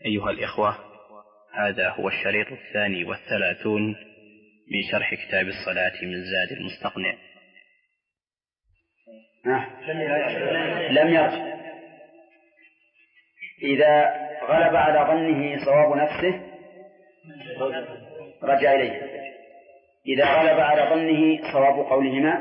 أيها الإخوة، هذا هو الشريط 32 من شرح كتاب الصلاة من زاد المستقنع. لم يرجع. إذا غلب على ظنه صواب نفسه رجع إليه. إذا غلب على ظنه صواب قولهما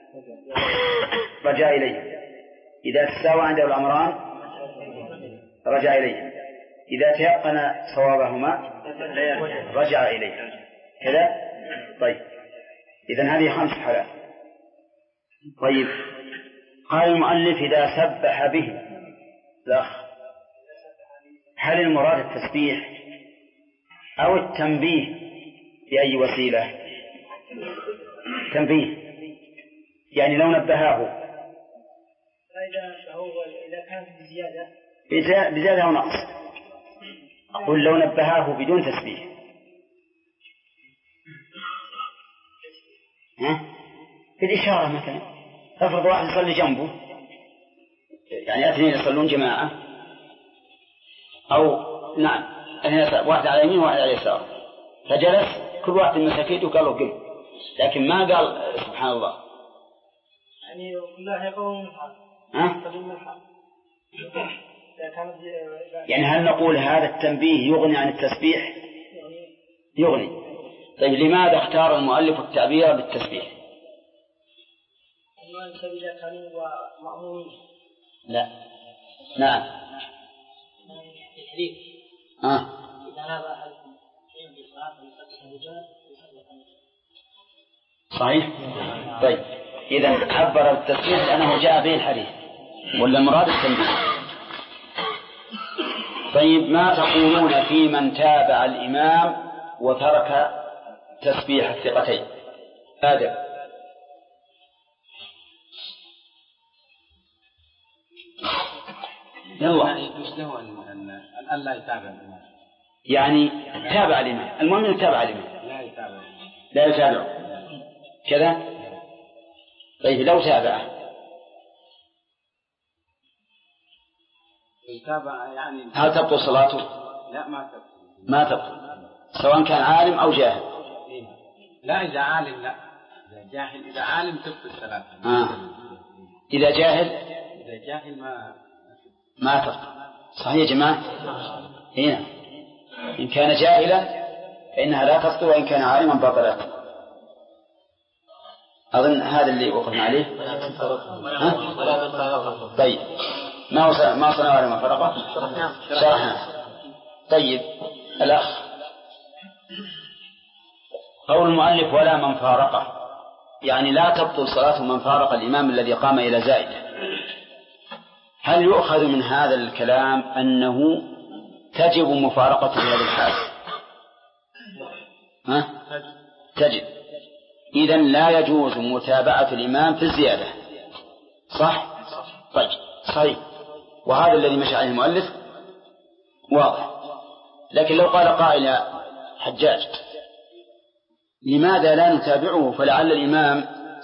رجع إليه. إذا تساوى عنده الأمران رجع إليه. إذا تيقن صوابهما رجع إليه. كذا؟ طيب، إذن هذه 5 حالات. طيب، قال المؤلف إذا سبح به الأخ، هل المراد التسبيح أو التنبيه بأي وسيلة؟ تنبيه، يعني لو نبهاه إذا كانت بزيادة أو نقص. أقول لو نبهاه بدون تسبيح، بالإشارة مثلا. افرض واحد يصلي جنبه، يعني 2 يصلون جماعة، أو نعم واحد على يمين وواحد على يسار، فجلس كل واحد من مساكيته وقال له قم، لكن ما قال سبحان الله. يعني كلها يقولون يعني هل نقول هذا التنبيه يغني عن التسبيح؟ يغني. طيب، لماذا اختار المؤلف التعبير بالتسبيح؟ لا. نعم. صحيح. طيب، إذا عبر التسبيح لأنه جاء به الحديث، ولا المراد التنبيه. طيب، ما تقولون في من تابع الإمام وترك تسبيح الثقتين؟ هذا أن لا يتابع الإمام، يعني تابع الإمام، المؤمن يتابع الإمام، لا يتابعه كذا. طيب، لو تابعه يعني هل تبطل صلاته؟ لا، ما تبطل، سواء كان عالم أو جاهل. لا، إذا عالم لا، إذا جاهل. إذا عالم تبطل صلاته. إذا جاهل ما تبطل. صحيح يا جماعة؟ هنا إن كان جاهلا فإنها لا تبطل، وإن كان عالما بطلت. أظن هذا اللي وقفنا عليه. طيب، ما صنع على ما فرقه شرحنا. طيب، الأخ، قول المؤلف ولا من فارقه، يعني لا تبطل صلاة من فارق الإمام الذي قام إلى زائدة. هل يؤخذ من هذا الكلام أنه تجب مفارقة في هذا الحال؟ تجب. إذن لا يجوز متابعة الإمام في الزيادة. صح؟ طيب، صحيح. وهذا الذي مشى عليه المؤلف واضح. لكن لو قال قائل حجاج لماذا لا نتابعه، فلعل الإمام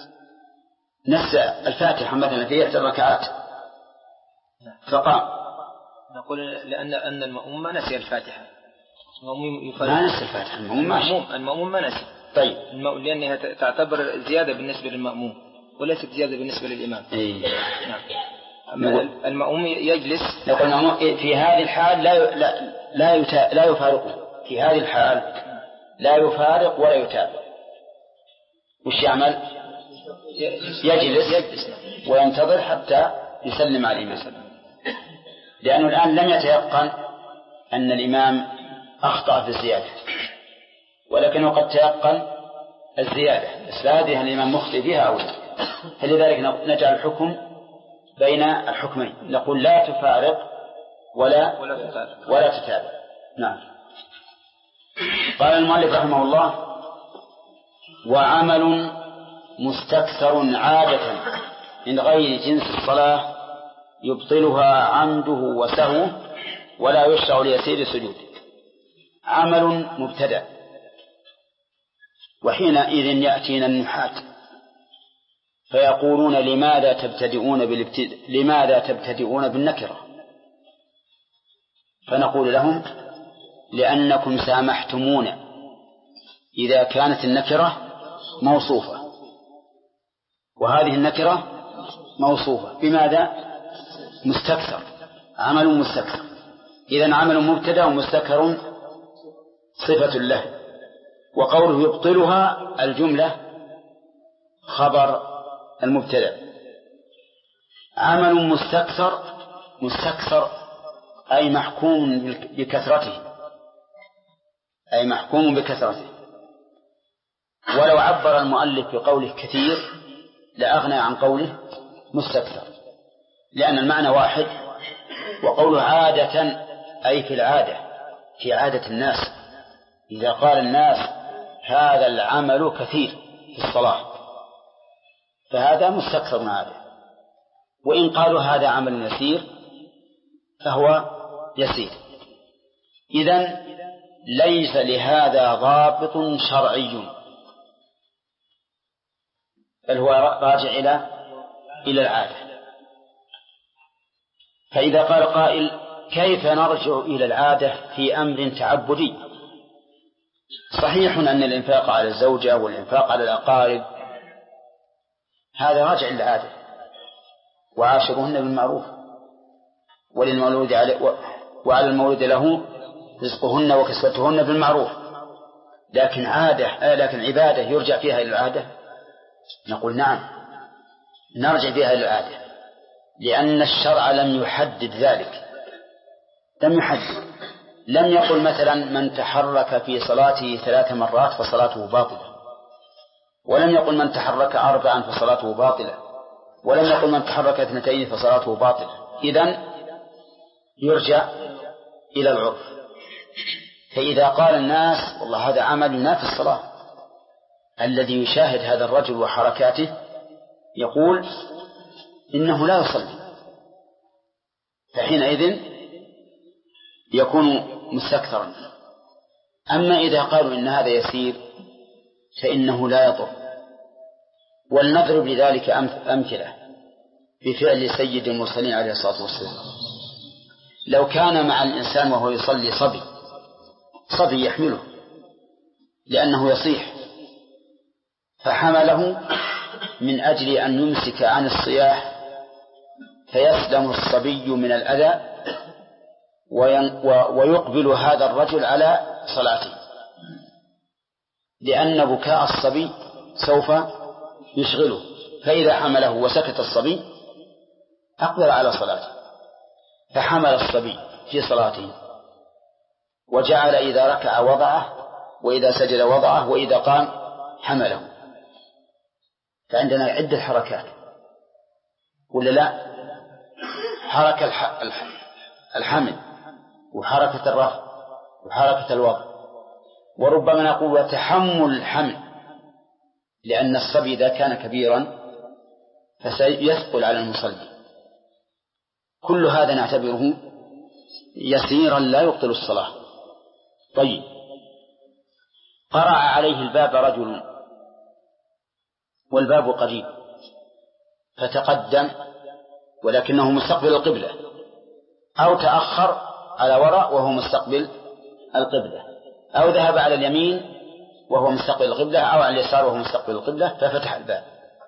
نسى الفاتحة مثلا في 1 ركعات فقام، نقول لأن المأموم ما نسي الفاتحة. ما نسي الفاتحة، المأموم ما نسي. طيب، لأنها تعتبر زيادة بالنسبة للمأموم وليست زيادة بالنسبة للإمام. نعم. المأموم يجلس. نقول المأموم في هذه الحال لا يفارقه. في هذه الحال لا يفارق ولا يتابع. وش يعمل؟ يجلس وينتظر حتى يسلم على الإمام، لأنه الآن لم يتيقن أن الإمام أخطأ في الزيادة، ولكنه قد تيقن الزيادة، بس لا أدري هل الإمام مخطئ فيها أو لا. فلذلك نجعل الحكم بين الحكمين، نقول لا تفارق ولا تتابع. نعم. قال المؤلف رحمه الله: وعمل مستكثر عادة من غير جنس الصلاة يبطلها عمده وسهوه ولا يشرع ليسير سجود. عمل مبتدأ، وحينئذ يأتينا النحاة فيقولون لماذا تبتدئون بالنكرة؟ فنقول لهم لأنكم سامحتمون إذا كانت النكرة موصوفة، وهذه النكرة موصوفة بماذا؟ مستكثر، عمل مستكثر. إذن عمل مبتدأ ومستكثر صفة له. وقوله يبطلها الجملة خبر المبتدأ. عمل مستكثر أي محكوم بكثرته، أي محكوم بكثرته. ولو عبر المؤلف بقوله كثير لأغنى عن قوله مستكثر، لأن المعنى واحد. وقوله عادة أي في العادة، في عادة الناس. إذا قال الناس هذا العمل كثير في الصلاة فهذا مستكثر عادة، وإن قالوا هذا عمل يسير فهو يسير. إذن ليس لهذا ضابط شرعي، بل هو راجع إلى العادة. فإذا قال قائل كيف نرجع إلى العادة في أمر تعبدي؟ صحيح أن الإنفاق على الزوجة والإنفاق على الأقارب هذا راجع إلى العادة، وعاشرهن بالمعروف، وللمولود وعلى المولود له رزقهن وكسوتهن بالمعروف. لكن عبادة يرجع فيها إلى العادة؟ نقول نعم، نرجع فيها إلى العادة، لأن الشرع لم يحدد ذلك. لم يقل مثلا من تحرك في صلاته 3 مرات فصلاته باطلة، ولم يقل من تحرك 4 فصلاته باطلة، ولم يقل من تحرك 2 فصلاته باطلة. إذن يرجع إلى العرف. فإذا قال الناس والله هذا عمل ينافي الصلاة، الذي يشاهد هذا الرجل وحركاته يقول إنه لا يصلي، فحينئذ يكون مستكثرا. أما إذا قالوا إن هذا يسير فإنه لا يضر. ولنضرب لذلك أمثلة بفعل سيد المرسلين عليه الصلاة والسلام. لو كان مع الإنسان وهو يصلي صبي يحمله لأنه يصيح، فحمله من أجل أن يمسك عن الصياح فيسلم الصبي من الأذى ويقبل هذا الرجل على صلاته، لأن بكاء الصبي سوف يشغله. فإذا حمله وسكت الصبي أقبل على صلاته، فحمل الصبي في صلاته وجعل إذا ركع وضعه، وإذا سجد وضعه، وإذا قام حمله. فعندنا عدة حركات ولا لا؟ حركة الحمل، وحركة الرفع، وحركة الوضع، وربما نقول تحمل الحمل، لأن الصبي إذا كان كبيرا فسيثقل على المصلي. كل هذا نعتبره يسيرا لا يبطل الصلاة. طيب، قرع عليه الباب رجل والباب قريب فتقدم ولكنه مستقبل القبلة، أو تأخر على وراء وهو مستقبل القبلة، أو ذهب على اليمين وهو مستقبل القبلة، أو على اليسار وهو مستقبل القبلة، ففتح الباب،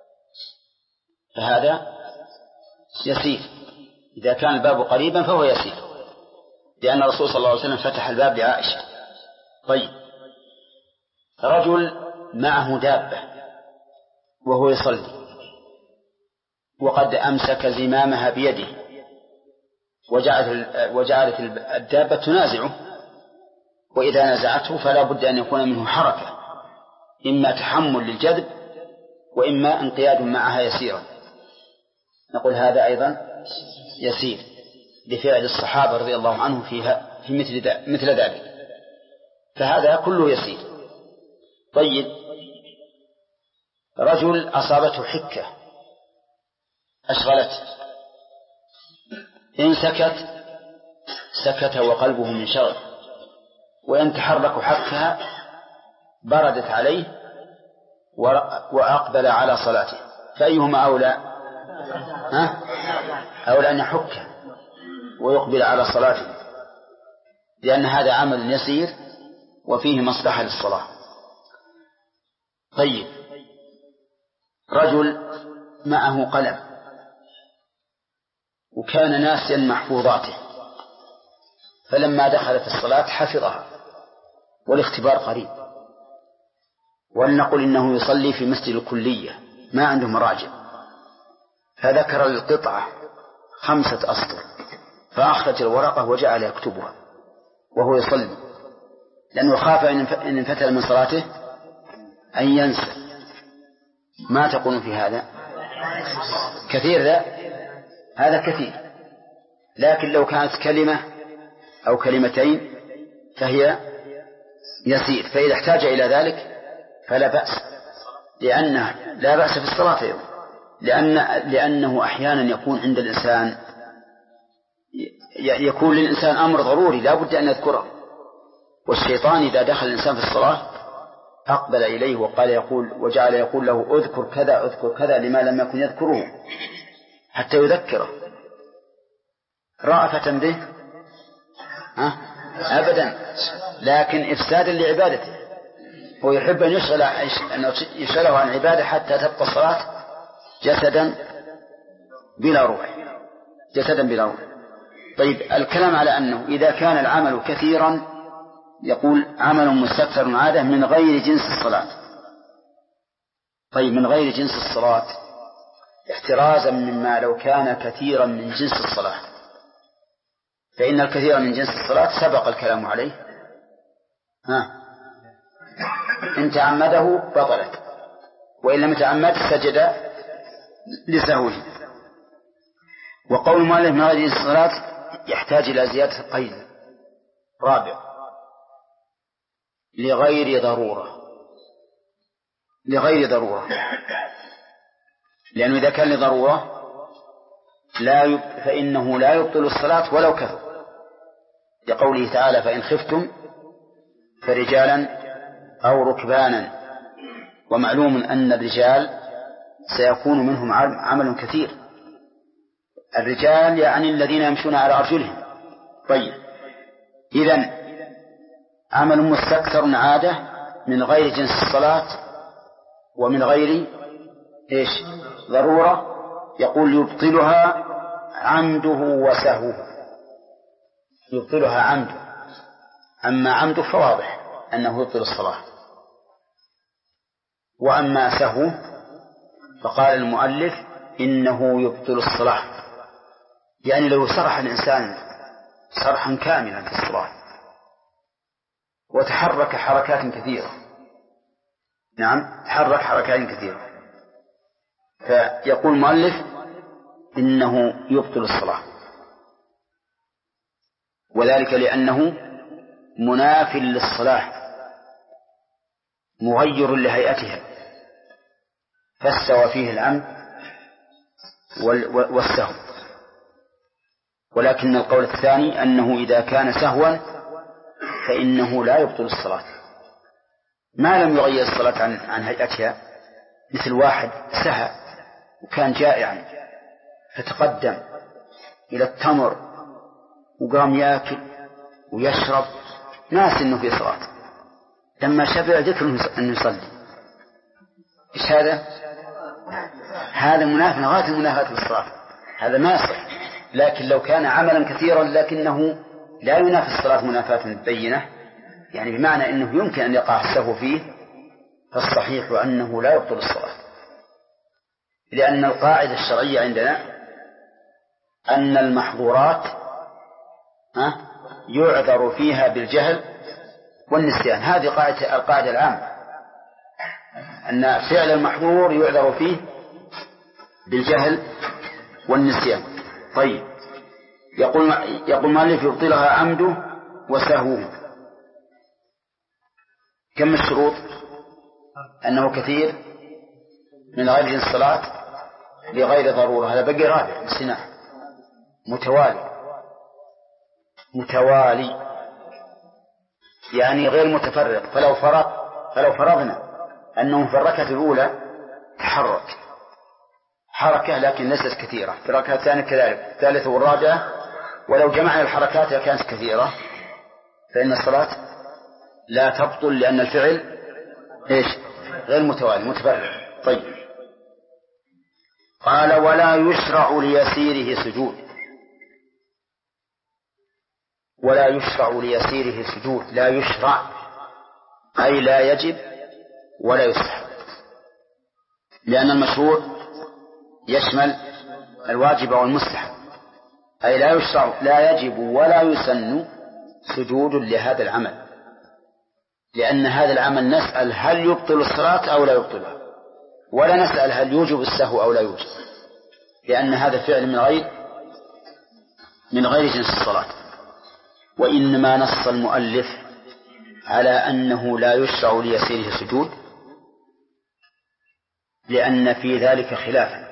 فهذا يسير. إذا كان الباب قريبا فهو يسير، لأن الرسول صلى الله عليه وسلم فتح الباب لعائشة. طيب، رجل معه دابة وهو يصلي وقد أمسك زمامها بيده وجعلت الدابة تنازعه، وإذا نزعته فلا بد أن يكون منه حركة، إما تحمل للجذب وإما انقياد معها يسيرا. نقول هذا أيضا يسير لفعل الصحابة رضي الله عنهم في مثل ذلك، فهذا كله يسير. طيب، رجل أصابته حكة أشغلته، إن سكت وقلبه من شغل، وإن تحرك حكها بردت عليه وأقبل على صلاته، فأيهما أولى؟ أولى أن يحك ويقبل على صلاته. لأن هذا عمل يسير وفيه مصلحة للصلاة. طيب، رجل معه قلم وكان ناسيا محفوظاته، فلما دخل في الصلاة حفظها، والاختبار قريب، ولنقل إنه يصلي في مسجد الكلية ما عنده مراجع، فذكر القطعة 5 أسطر، فأخرج الورقة وجعل يكتبها وهو يصلي، لأنه خاف إن انفتل من صلاته أن ينسى. ما تقول في هذا؟ كثير ذا، هذا كثير، لكن لو كانت كلمة أو كلمتين فهي يسير، فإذا احتاج إلى ذلك فلا بأس، لأنه لا بأس في الصلاة أيضا، لأنه أحيانا يكون عند الإنسان يكون للإنسان أمر ضروري لا بد أن يذكره، والشيطان إذا دخل الإنسان في الصلاة أقبل إليه وجعل يقول له اذكر كذا اذكر كذا لما لم يكن يذكره حتى يذكره رأفة به أبدا، لكن إفسادا لعبادته. هو يحب أن يشغله عن عبادة حتى تبقى الصلاة جسدا بلا روح. طيب، الكلام على أنه إذا كان العمل كثيرا يقول عمل مستكثر عادة من غير جنس الصلاة. طيب، من غير جنس الصلاة احترازا مما لو كان كثيرا من جنس الصلاة، فإن الكثير من جنس الصلاة سبق الكلام عليه، إن تعمده بطلت، وإن لم يتعمد سجد لسهوه. وقول المؤلف من غير جنس الصلاة يحتاج إلى زيادة قيد رابع: لغير ضرورة، لأنه إذا كان لضرورة فإنه لا يبطل الصلاة ولو كثر، لقوله تعالى: فإن خفتم فرجالا أو ركبانا. ومعلوم أن الرجال سيكون منهم عمل كثير، الرجال يعني الذين يمشون على أرجلهم. طيب، إذن عمل مستكثر عادة من غير جنس الصلاة ومن غير ضرورة، يقول يبطلها عمده وسهوه. يبطلها عمده، أما عمده فواضح أنه يبطل الصلاة، وأما سهوه فقال المؤلف إنه يبطل الصلاة، يعني لو سرح الإنسان سرحا كاملا في الصلاة وتحرك حركات كثيرة، تحرك حركات كثيرة، فيقول المؤلف إنه يبطل الصلاة، وذلك لأنه مناف للصلاة مغير لهيئتها، فاستوى فيه العمد والسهو. ولكن القول الثاني أنه إذا كان سهوا فإنه لا يبطل الصلاة ما لم يغير الصلاة عن هيئتها، مثل واحد سهى وكان جائعا فتقدم إلى التمر وقام يأكل ويشرب ناس إنه في صلاة، لما شبع ذكر أنه يصلي. إيش هذا منافى غاية المنافاة للصلاة، هذا ما يصح. لكن لو كان عملا كثيرا لكنه لا ينافي الصلاة منافاة بينة، يعني بمعنى أنه يمكن أن يقع السهو فيه، فالصحيح أنه لا يبطل الصلاة، لأن القاعدة الشرعية عندنا أن المحظورات يعذر فيها بالجهل والنسيان. هذه القاعدة العامة، أن فعل المحظور يعذر فيه بالجهل والنسيان. طيب، يقول مؤلف يبطلها عمده وسهوه. كم الشروط؟ أنه كثير، من غير جنس الصلاة، لغير ضرورة، هذا بقي رابع السنة، متوالي يعني غير متفرق. فلو فرضنا أنه في الركعة الأولى تحرك حركة لكن ليست كثيرة، في الركعة الثانية كذلك، الثالثة والرابعة، ولو جمعنا الحركات كانت كثيرة، فإن الصلاة لا تبطل لأن الفعل إيش؟ غير متوالي متفرع. طيب قال ولا يشرع ليسيره سجود. ولا يشرع ليسيره سجود، لا يشرع أي لا يجب ولا يستحب، لأن المشروع يشمل الواجب والمستحب، أي لا يشرع لا يجب ولا يسن سجود لهذا العمل، لأن هذا العمل نسأل هل يبطل الصلاة أو لا يبطلها، ولا نسأل هل يوجب السهو أو لا يوجب، لأن هذا فعل من غير جنس الصلاة. وإنما نص المؤلف على أنه لا يشرع ليسيره سجود لأن في ذلك خلافا.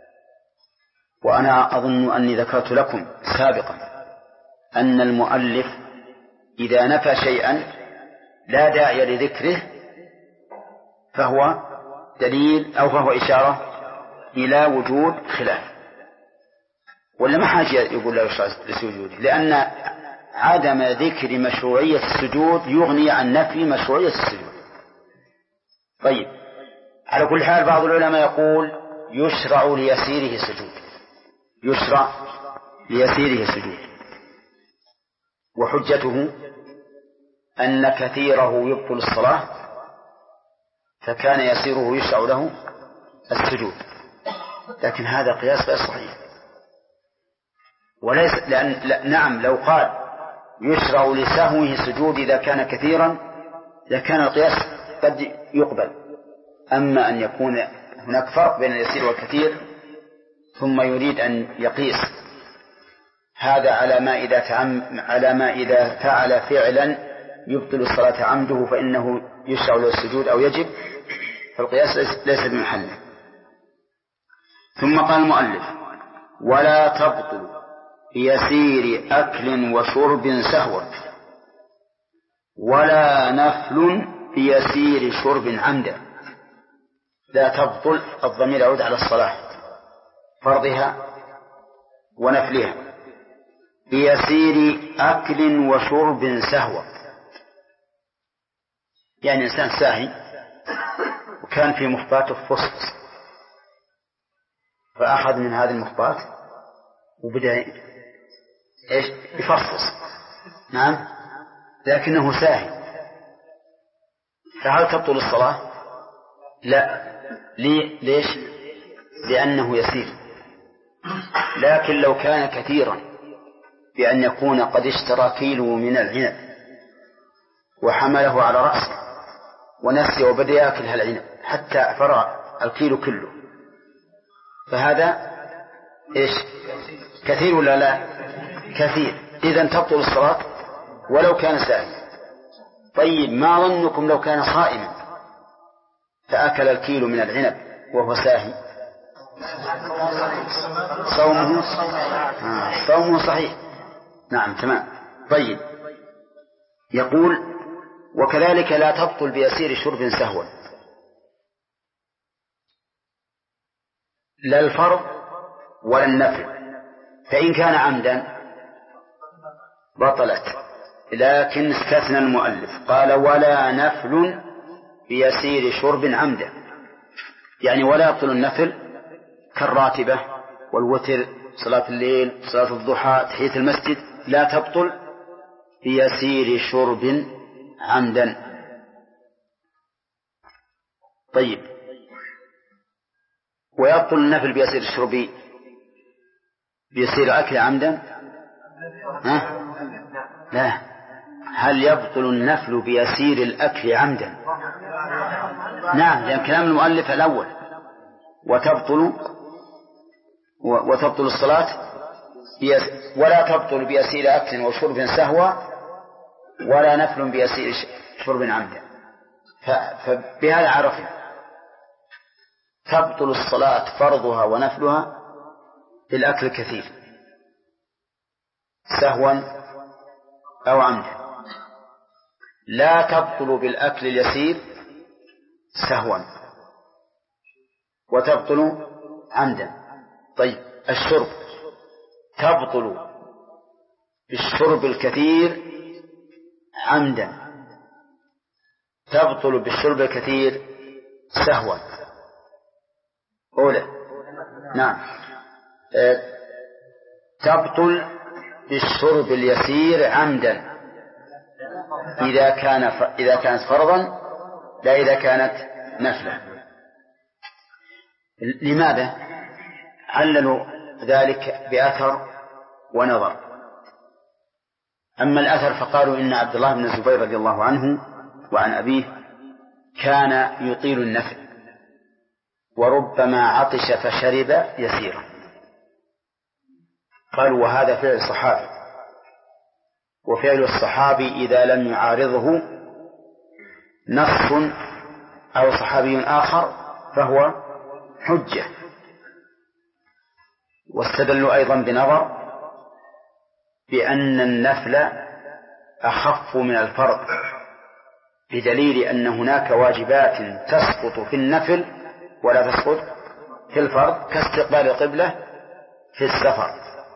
وأنا أظن أني ذكرت لكم سابقا أن المؤلف إذا نفى شيئا لا داعي لذكره فهو دليل أو فهو إشارة إلى وجود خلاف، ولا ما حاجة يقول لا يشرع لسجوده، لأن عدم ذكر مشروعية السجود يغني عن نفي مشروعية السجود. طيب على كل حال بعض العلماء يقول يشرع ليسيره سجود، يشرع ليسيره سجود، وحجته أن كثيره يبطل الصلاة فكان يسيره يشرع له السجود، لكن هذا قياس غير صحيح. وليس لأن نعم لو قال يشرع لسهوه سجود إذا كان كثيرا لكان القياس قد يقبل، أما أن يكون هناك فرق بين اليسير والكثير ثم يريد أن يقيس هذا على ما إذا فعل فعلا يبطل الصلاة عمده فإنه يشرع له السجود أو يجب، فالقياس ليس بمحله. ثم قال المؤلف ولا تبطل بيسير أكل وشرب سهوا ولا نفل بيسير شرب عمدا. لا تبطل الضمير يعود على الصلاة فرضها ونفلها بيسير أكل وشرب سهوا، يعني إنسان ساهي وكان في مخباته فسط فأخذ من هذا المخبات وبدأ يفصص، نعم، لكنه ساهي، فهل تبطل الصلاة؟ لا. ليش؟ لأنه يسير. لكن لو كان كثيرا بأن يكون قد اشترى كيلو من العنب وحمله على رأسه ونسي وبدأ يأكل هالعنب حتى فرغ الكيلو كله، فهذا كثير ولا لا؟ كثير، إذن تبطل الصلاة ولو كان ساهي. طيب ما ظنكم لو كان صائما فأكل الكيلو من العنب وهو ساهي؟ صومه صحيح. نعم تمام. طيب يقول وكذلك لا تبطل بيسير شرب سهوا، لا الفرض ولا النفل، فإن كان عمدا بطلت، لكن استثنى المؤلف قال ولا نفل بيسير شرب عمدا، يعني ولا يبطل النفل كالراتبة والوتر، صلاة الليل، صلاة الضحى، تحية المسجد، لا تبطل بيسير شرب عمدا. طيب ويبطل النفل بيسير الشرب بيسير أكل عمدا؟ لا. هل يبطل النفل بيسير الأكل عمدا؟ نعم، لأن كلام المؤلف الأول وتبطل الصلاة ولا تبطل بيسير أكل وشرب سهوا ولا نفل بيسير شرب عمدا. فبهذا عرفنا تبطل الصلاة فرضها ونفلها بالأكل الكثير سهوا أو عمدا، لا تبطل بالأكل اليسير سهوا وتبطل عمدا. طيب الشرب تبطل بالشرب الكثير عمدا تبطل بالشرب الكثير سهوا. أولى نعم تبطل بالشرب اليسير عمدا إذا كانت فرضا لا إذا كانت نفلا. لماذا؟ عللوا ذلك بأثر ونظر. أما الأثر فقالوا إن عبد الله بن الزبير رضي الله عنه وعن أبيه كان يطيل النفل وربما عطش فشرب يسيرا. قالوا وهذا فعل الصحابي، وفعل الصحابي إذا لم يعارضه نص أو صحابي آخر فهو حجة. واستدلوا أيضا بنظر بأن النفل أخف من الفرض بدليل أن هناك واجبات تسقط في النفل ولا تسقط في الفرض، كاستقبال القبلة في السفر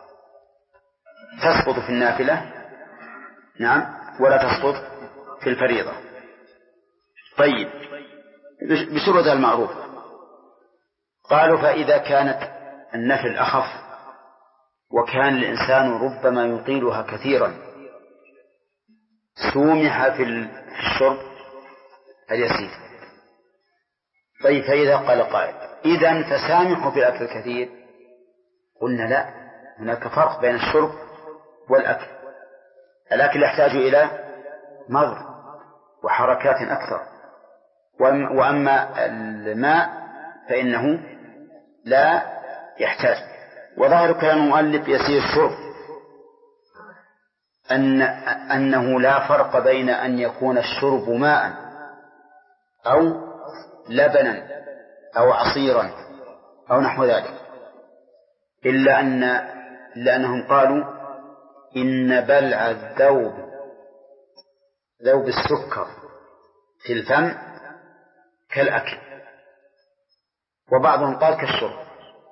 تسقط في النافلة نعم ولا تسقط في الفريضة. طيب بشروطها المعروفة. قالوا فإذا كانت النفل أخف وكان الإنسان ربما يطيلها كثيرا سومح في الشرب اليسير. طيب فإذا قال قائل إذن فسامحوا في الأكل الكثير، قلنا لا، هناك فرق بين الشرب والأكل. الأكل يحتاج إلى مضغ وحركات أكثر، وأما الماء فإنه لا يحتاج. وظاهر كلام المؤلف يسير الشرب أنه لا فرق بين أن يكون الشرب ماء أو لبنا أو عصيرا أو نحو ذلك، إلا أنهم قالوا إن بلع ذوب السكر في الفم كالأكل، وبعضهم قال كالشرب.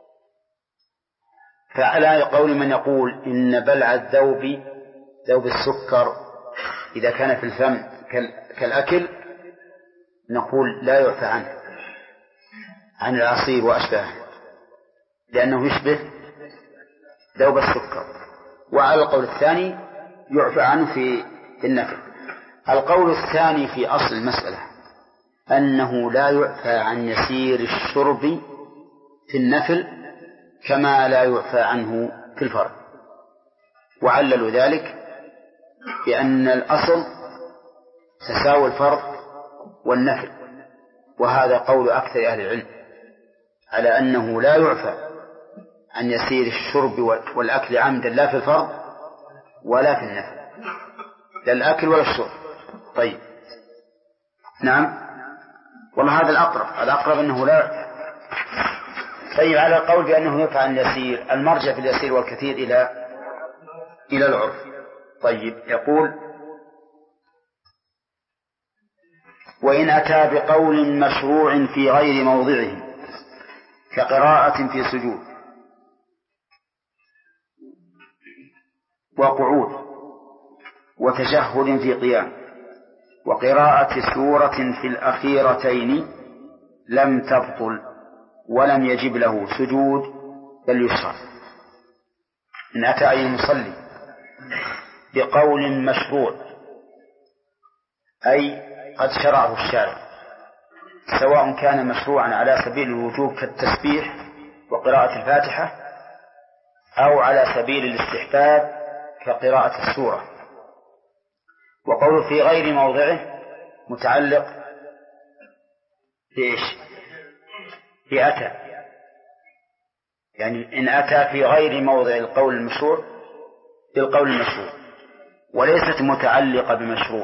فعلى قول من يقول إن بلع ذوب السكر إذا كان في الفم كالأكل نقول لا يعفى عنه عن العصير وأشباهه لأنه يشبه ذوب السكر. وعلى القول الثاني يعفى عنه في النفل. القول الثاني في أصل المسألة أنه لا يعفى عن يسير الشرب في النفل كما لا يعفى عنه في الفرض، وعللوا ذلك بأن الأصل تساوي الفرض والنفل، وهذا قول أكثر أهل العلم على أنه لا يعفى عن يسير الشرب والأكل عمدا لا في الفرض ولا في النفل، لا الأكل ولا الشرب. طيب نعم والله هذا الأقرب أنه لا يعفى. طيب على القول بأنه يعفى عن اليسير، المرجع في اليسير والكثير إلى العرف. طيب يقول وإن أتى بقول مشروع في غير موضعه كقراءة في سجود وقعود وتشهد في قيام وقراءة سورة في الأخيرتين لم تبطل ولم يجب له سجود بل يشرع. إن أتى أي مصلي بقول مشروع أي قد شرعه الشارع، سواء كان مشروعا على سبيل الوجوب كالتسبيح وقراءة الفاتحة أو على سبيل الاستحباب كقراءة السورة. وقول في غير موضعه متعلق بإيش؟ بأتى، يعني إن أتى في غير موضع القول المشروع بالقول المشروع، وليست متعلقة بمشروع،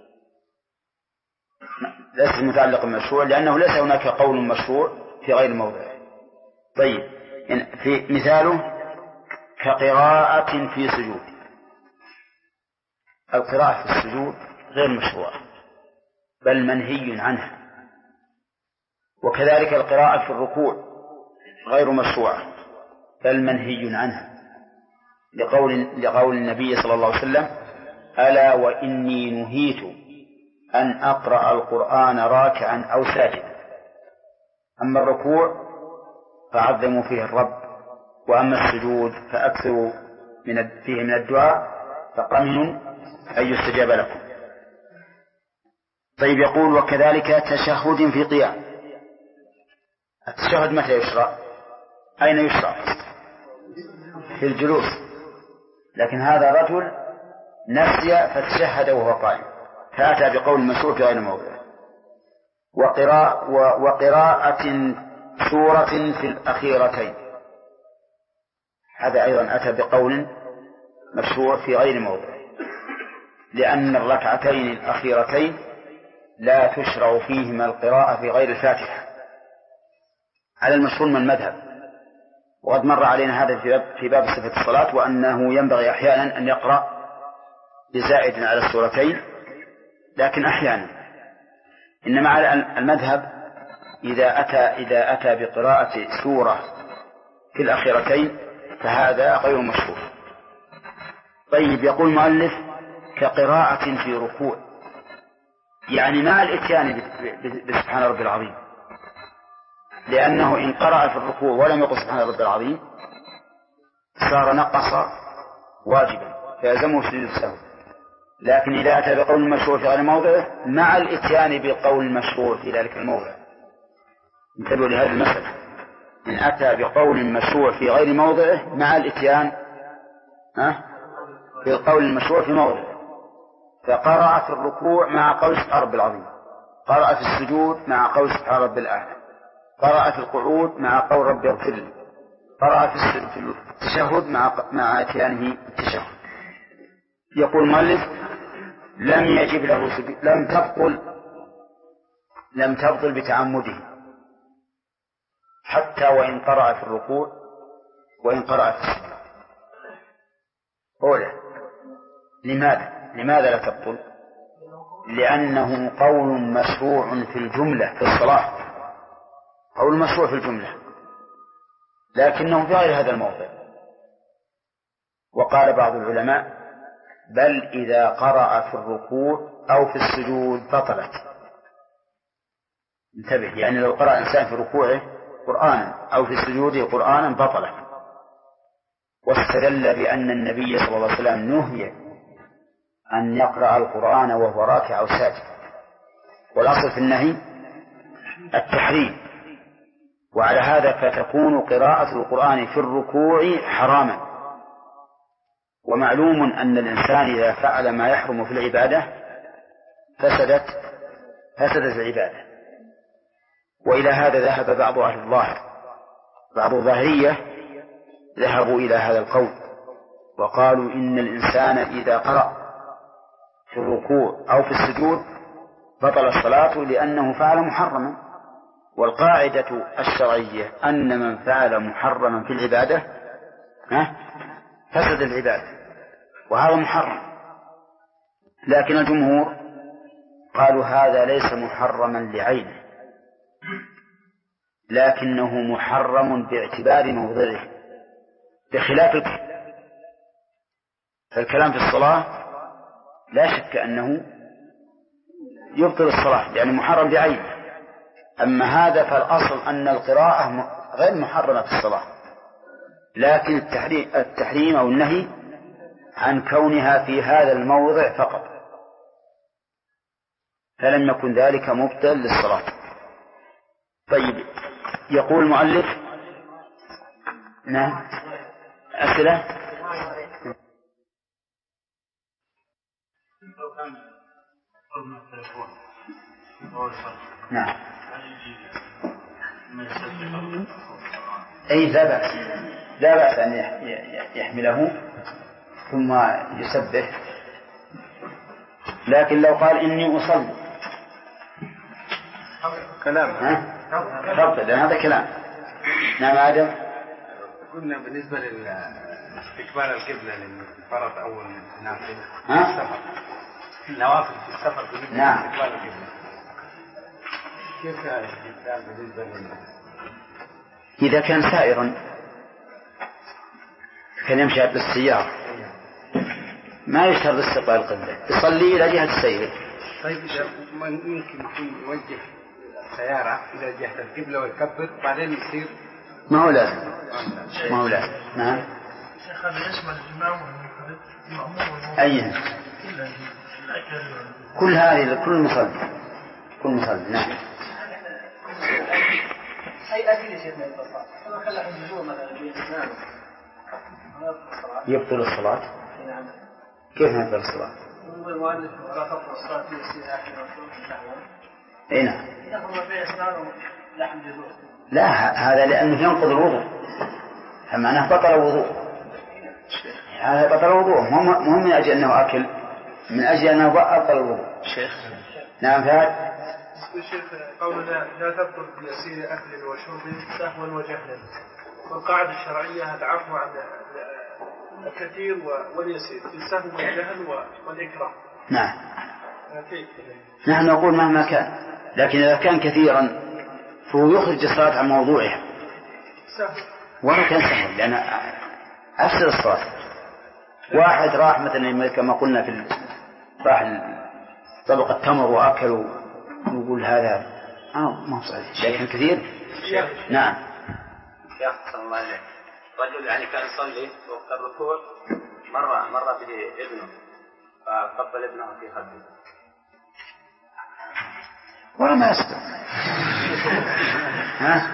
ليست متعلقة بمشروع لأنه ليس هناك قول مشروع في غير موضعه. طيب في مثاله كقراءة في سجود، القراءة في السجود غير مشروعة بل منهي عنها، وكذلك القراءة في الركوع غير مشروعة بل منهي عنها لقول النبي صلى الله عليه وسلم ألا وإني نهيت أن أقرأ القرآن راكعا أو ساجدا. أما الركوع فعظموا فيه الرب، وأما السجود فأكثروا فيه من الدعاء، فقمن أن يستجاب لكم. طيب، يقول وكذلك تشهد في قيام. التشهد متى يشرع؟ أين يشرع؟ في الجلوس، لكن هذا رجل نسي فتشهد وهو قائم، فأتى بقول مشروع في غير موضعه. وقراءة سورة في الأخيرتين، هذا أيضا أتى بقول مشروع في غير موضعه، لأن الركعتين الأخيرتين لا تشرع فيهما القراءة في غير الفاتحة على المشهور من المذهب. وقد مر علينا هذا في باب صفة الصلاة، وأنه ينبغي أحيانا أن يقرأ بزائد على السورتين، لكن أحيانا. إنما على المذهب إذا أتى بقراءة سورة في الأخيرتين فهذا غير مشهور. طيب، يقول المؤلف كقراءة في ركوع، يعني مع الإتيان بسبحان ربي العظيم، لأنه إن قرأ في الركوع ولم يقل سبحان ربي العظيم صار نقص واجبا فيلزمه سجود السهو. لكن إذا أتى بقول المشروع في غير موضعه مع الإتيان بقول المشروع في ذلك الموضع، انتبهوا لهذه المسألة، إن أتى بقول المشروع في غير موضعه مع الإتيان بالقول المشروع في موضعه، فقرأ في الركوع مع قول سبحان ربي العظيم، قرأ في السجود مع قول سبحان ربي الأعلى، قرأ في القعود مع قول ربي اغفر لي، قرأ في التشهد مع اتيانه التشهد. يقول المؤلف لم يجب له سجود، لم تبطل بتعمده، حتى وإن قرأ في الركوع وإن قرأ في السجود. أولا، لماذا لا تبطل؟ لأنه قول مشروع في الجملة في الصلاة، قول مشروع في الجملة، لكنه في غير هذا الموضع. وقال بعض العلماء بل إذا قرأ في الركوع أو في السجود بطلت. انتبه، يعني لو قرأ إنسان في ركوعه قرآنا أو في سجوده قرآنا بطلت. واستدل بأن النبي صلى الله عليه وسلم نهي أن يقرأ القرآن وهو راكع أو ساجد، والأصل في النهي التحريم، وعلى هذا فتكون قراءة القرآن في الركوع حراما. ومعلوم أن الإنسان إذا فعل ما يحرم في العبادة فسدت العبادة. وإلى هذا ذهب بعض أهل الظاهر، بعض الظاهرية ذهبوا إلى هذا القول وقالوا إن الإنسان إذا قرأ في الركوع أو في السجود بطل الصلاة لأنه فعل محرما. والقاعدة الشرعية أن من فعل محرما في العبادة فسد العبادة، وهذا محرم. لكن الجمهور قالوا هذا ليس محرما لعينه، لكنه محرم باعتبار موضعه، بخلاف فالكلام في الصلاة لا شك أنه يبطل الصلاة لأنه محرم بعينه. أما هذا فالأصل أن القراءة غير محرمة في الصلاة، لكن التحريم أو النهي عن كونها في هذا الموضع فقط، فلم يكن ذلك مبطل للصلاة. طيب، يقول المؤلف نعم أسئلة. نعم، أي لا بأس أن يحمله ثم يسبح، لكن لو قال إني أصلي كلام شرط، لأن هذا كلام. نعم آدم. قلنا بالنسبة لاستقبال القبلة للفرض أول نافل النوافل في السفر بالنسبة لاستقبال القبلة، كيف الإنسان بالنسبة إذا كان سائرا كان يمشي بالسيارة ما يشترط استقبال القبلة، يصلي إلى جهة السير. طيب إذا يمكن يكون يوجه السيارة إلى جهة القبلة ويكبر بعدين يصير ما هو لازم. نعم. شيخ هذا يشمل الإمام والمأموم أي كل هذه كل مصلي. نعم. أي أكل يا شيخنا الصلاة كما خلى الجمهور مثلا الإمام يبطل الصلاة. نعم. كيف يبطل الصلاة؟ هو المؤلف ولا تبطل الصلاة في يصير أكل أي نعم. يأخذ بين أسنانه لحم جزور. لا هذا لأنه ينقض الوضوء، معناه بطل الوضوء. هذا بطل الوضوء مو من أجل أنه أكل، من أجل أنه بطل الوضوء. شيخ. نعم فهد. الشيخ قولنا لا تبطل بيسير أكل وشرب سهوا وجهلا، والقاعدة الشرعية العفو عن الكثير واليسير بالسهو والجهل والإكراه. نعم. نحن نقول مهما كان، لكن إذا كان كثيرا فهو يخرج الصلاة عن موضوعها ولو كان سهل، لأن أفسد الصلاة. واحد راح مثلا كما قلنا راح طبق التمر وأكل ويقول هذا ما هو صحيح، لكن كثير. نعم. يا أحسن الله عليك، رجل يعني كان يصلي وقت الركوع مر به ابنه فقبل ابنه في خده ولا ما يستطيع. ها؟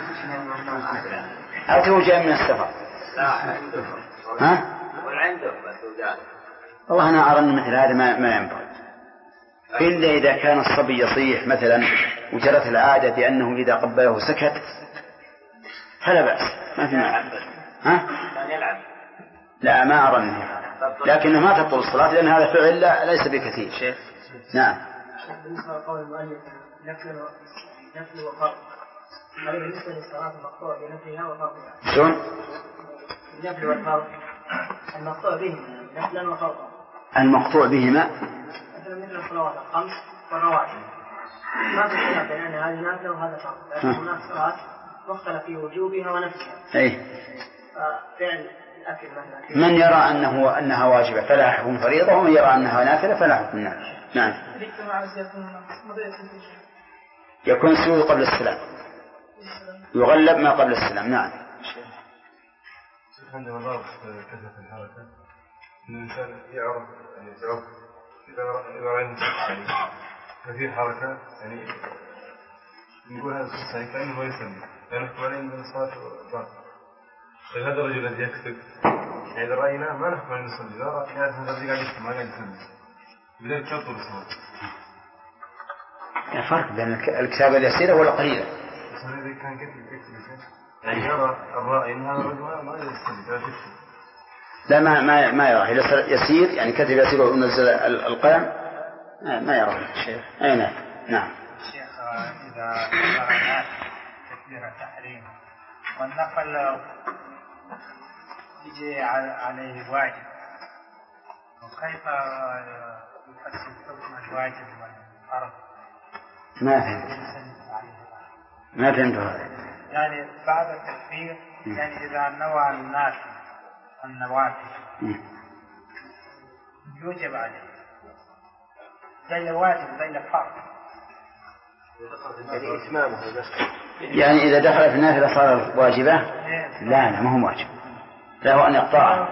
أو جاء من السفر. لا عنده. ها؟ والعنده بس وجاء. والله أنا أرى أن مثل هذا ما ينبغي، إلا إذا كان الصبي يصيح مثلا وجرت العادة بأنه إذا قبله سكت فلا بأس، ما في معنى. ها؟ لا ما أرى أنه يفعل، لكنه ما تبطل الصلاة لأن هذا فعل ليس بكثير. شيخ. نعم. بالنسبة لقول المؤلف نفل وفرض، هل بالنسبة للصلاة المقطوع بنفلها وفرضها؟ شلون؟ النفل والفرض المقطوع بهما نفلا وفرضا. المقطوع بهما مثل الصلوات الخمس والرواتب ما في خلاف بين أن هذه نافلة وهذا فرض، لكن هناك صلاة مختلف في وجوبها ونفسها. أي. ففعل الأكل مثلا من يرى أنها واجبة فلا حكم فريضة، ومن يرى أنها نافلة فلا حكم نافلة. نعم. يكون السجود قبل السلام، يغلب ما قبل السلام. نعم. عندما ضابط كثرة الحركة إن الإنسان يعرف إذا رأى كثير حركة يعني نقول هذا الشخص يعني كأنه ما يسلم، لأنه عليه من الصلاة باطلة. هذا الرجل الذي يكتب يعني إذا رأينا ما نحكم أن نصلي، لا رأينا هذا الذي قاعد يكتب ما قاعد يسلم، بذلك تبطل الصلاة. فرق بين الكتابة اليسيرة والقليلة. بس إذا كان كتب يعني يرى الرأي أن هذا الرجل ما يصلي لا يكتب. لا ما يراه، إذا يسير يعني كتب يسير ونزل القلم ما يراه شيء. أي نعم. شيخ إذا الناس تكبير التحريم والنفل يجي عليه واجب، وكيف يفسر حكم الواجب والفرض؟ ما فهمت هذا. يعني بعد التكبير يعني إذا نوى الناس النوافل يوجب عليه بين واجب بين فرض، يعني إذا دخل في النافلة صار واجبة؟ لا ما هو واجب، له أن يقطعه.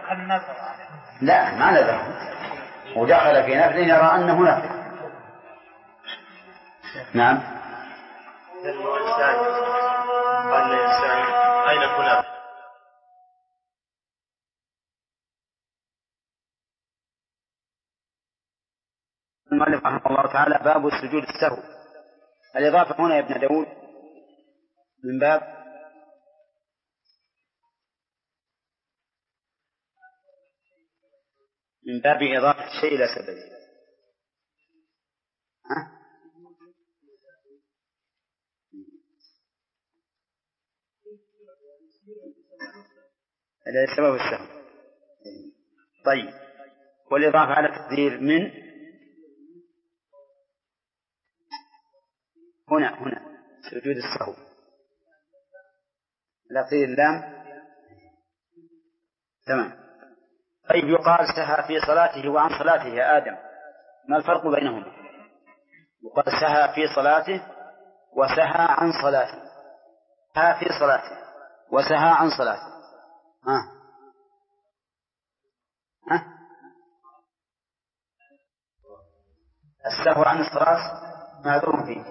لا ما نذر، ودخل في نفل يرى أنه نفل. نعم. قال الإنسان أين فلان؟ المؤلف رحمه الله تعالى باب السجود السهو. الإضافة هنا يا ابن داود من باب إضافة الشيء إلى سببه. هذا سبب السهو. طيب، والإضافة على تقدير من هنا سجود السهو لا قيل اللام. تمام. طيب يقال سهى في صلاته وعن صلاته يا آدم، ما الفرق بينهما؟ يقال سهى في صلاته وسهى عن صلاته، سهى في صلاته وسهى عن صلاته. السهو عن الصلاة معذور فيه،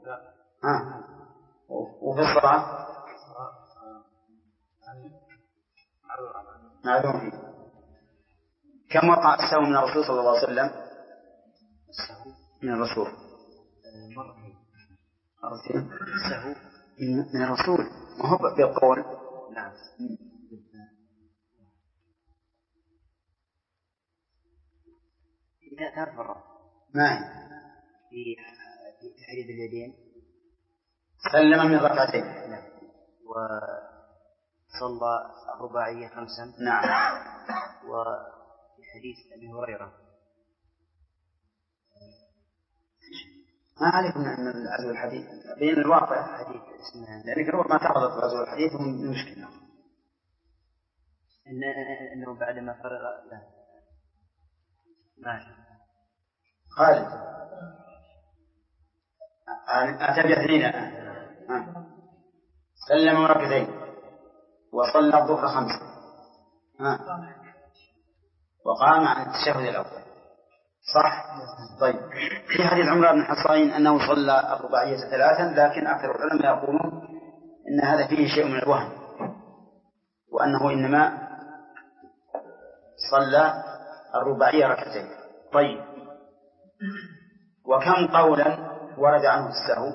وفي الصلاة معذور فيه. كم وقع السهو من الرسول صلى الله عليه وسلم؟ من الرسول مرتين. السهو من الرسول ما هو بالقول. نعم. إذا ثلاث مرات ما في تحريز اليدين سلم من ركعتين. نعم. وصلى الرباعية 5. نعم. وفي حديث أبي هريرة ما عليكم من العزو الحديث بين الواقع حديث اسمه لأنك ما تعرضت العزو الحديث من مشكلة إنه بعد ما فرغ لا ماشي خالد أتى باثنين سلم ركعتين وصلى الظهر 5 وقام عن التشهد الأول صح؟ طيب في حديث عمران بن حصين أنه صلى الرباعية 3 لكن أكثر العلماء يقولون إن هذا فيه شيء من الوهم وأنه إنما صلى الرباعية ركعتين. طيب وكم قولا ورد عنه السهو؟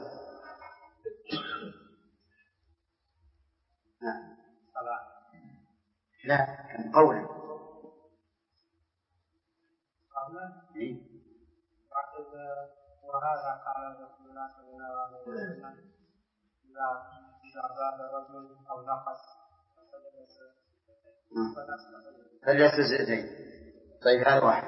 لا كم قولا وهذا قال رسول الله صلى الله عليه وسلم إذا زاد رجل أو نقص فليسجد اثنين. طيب هذا واحد.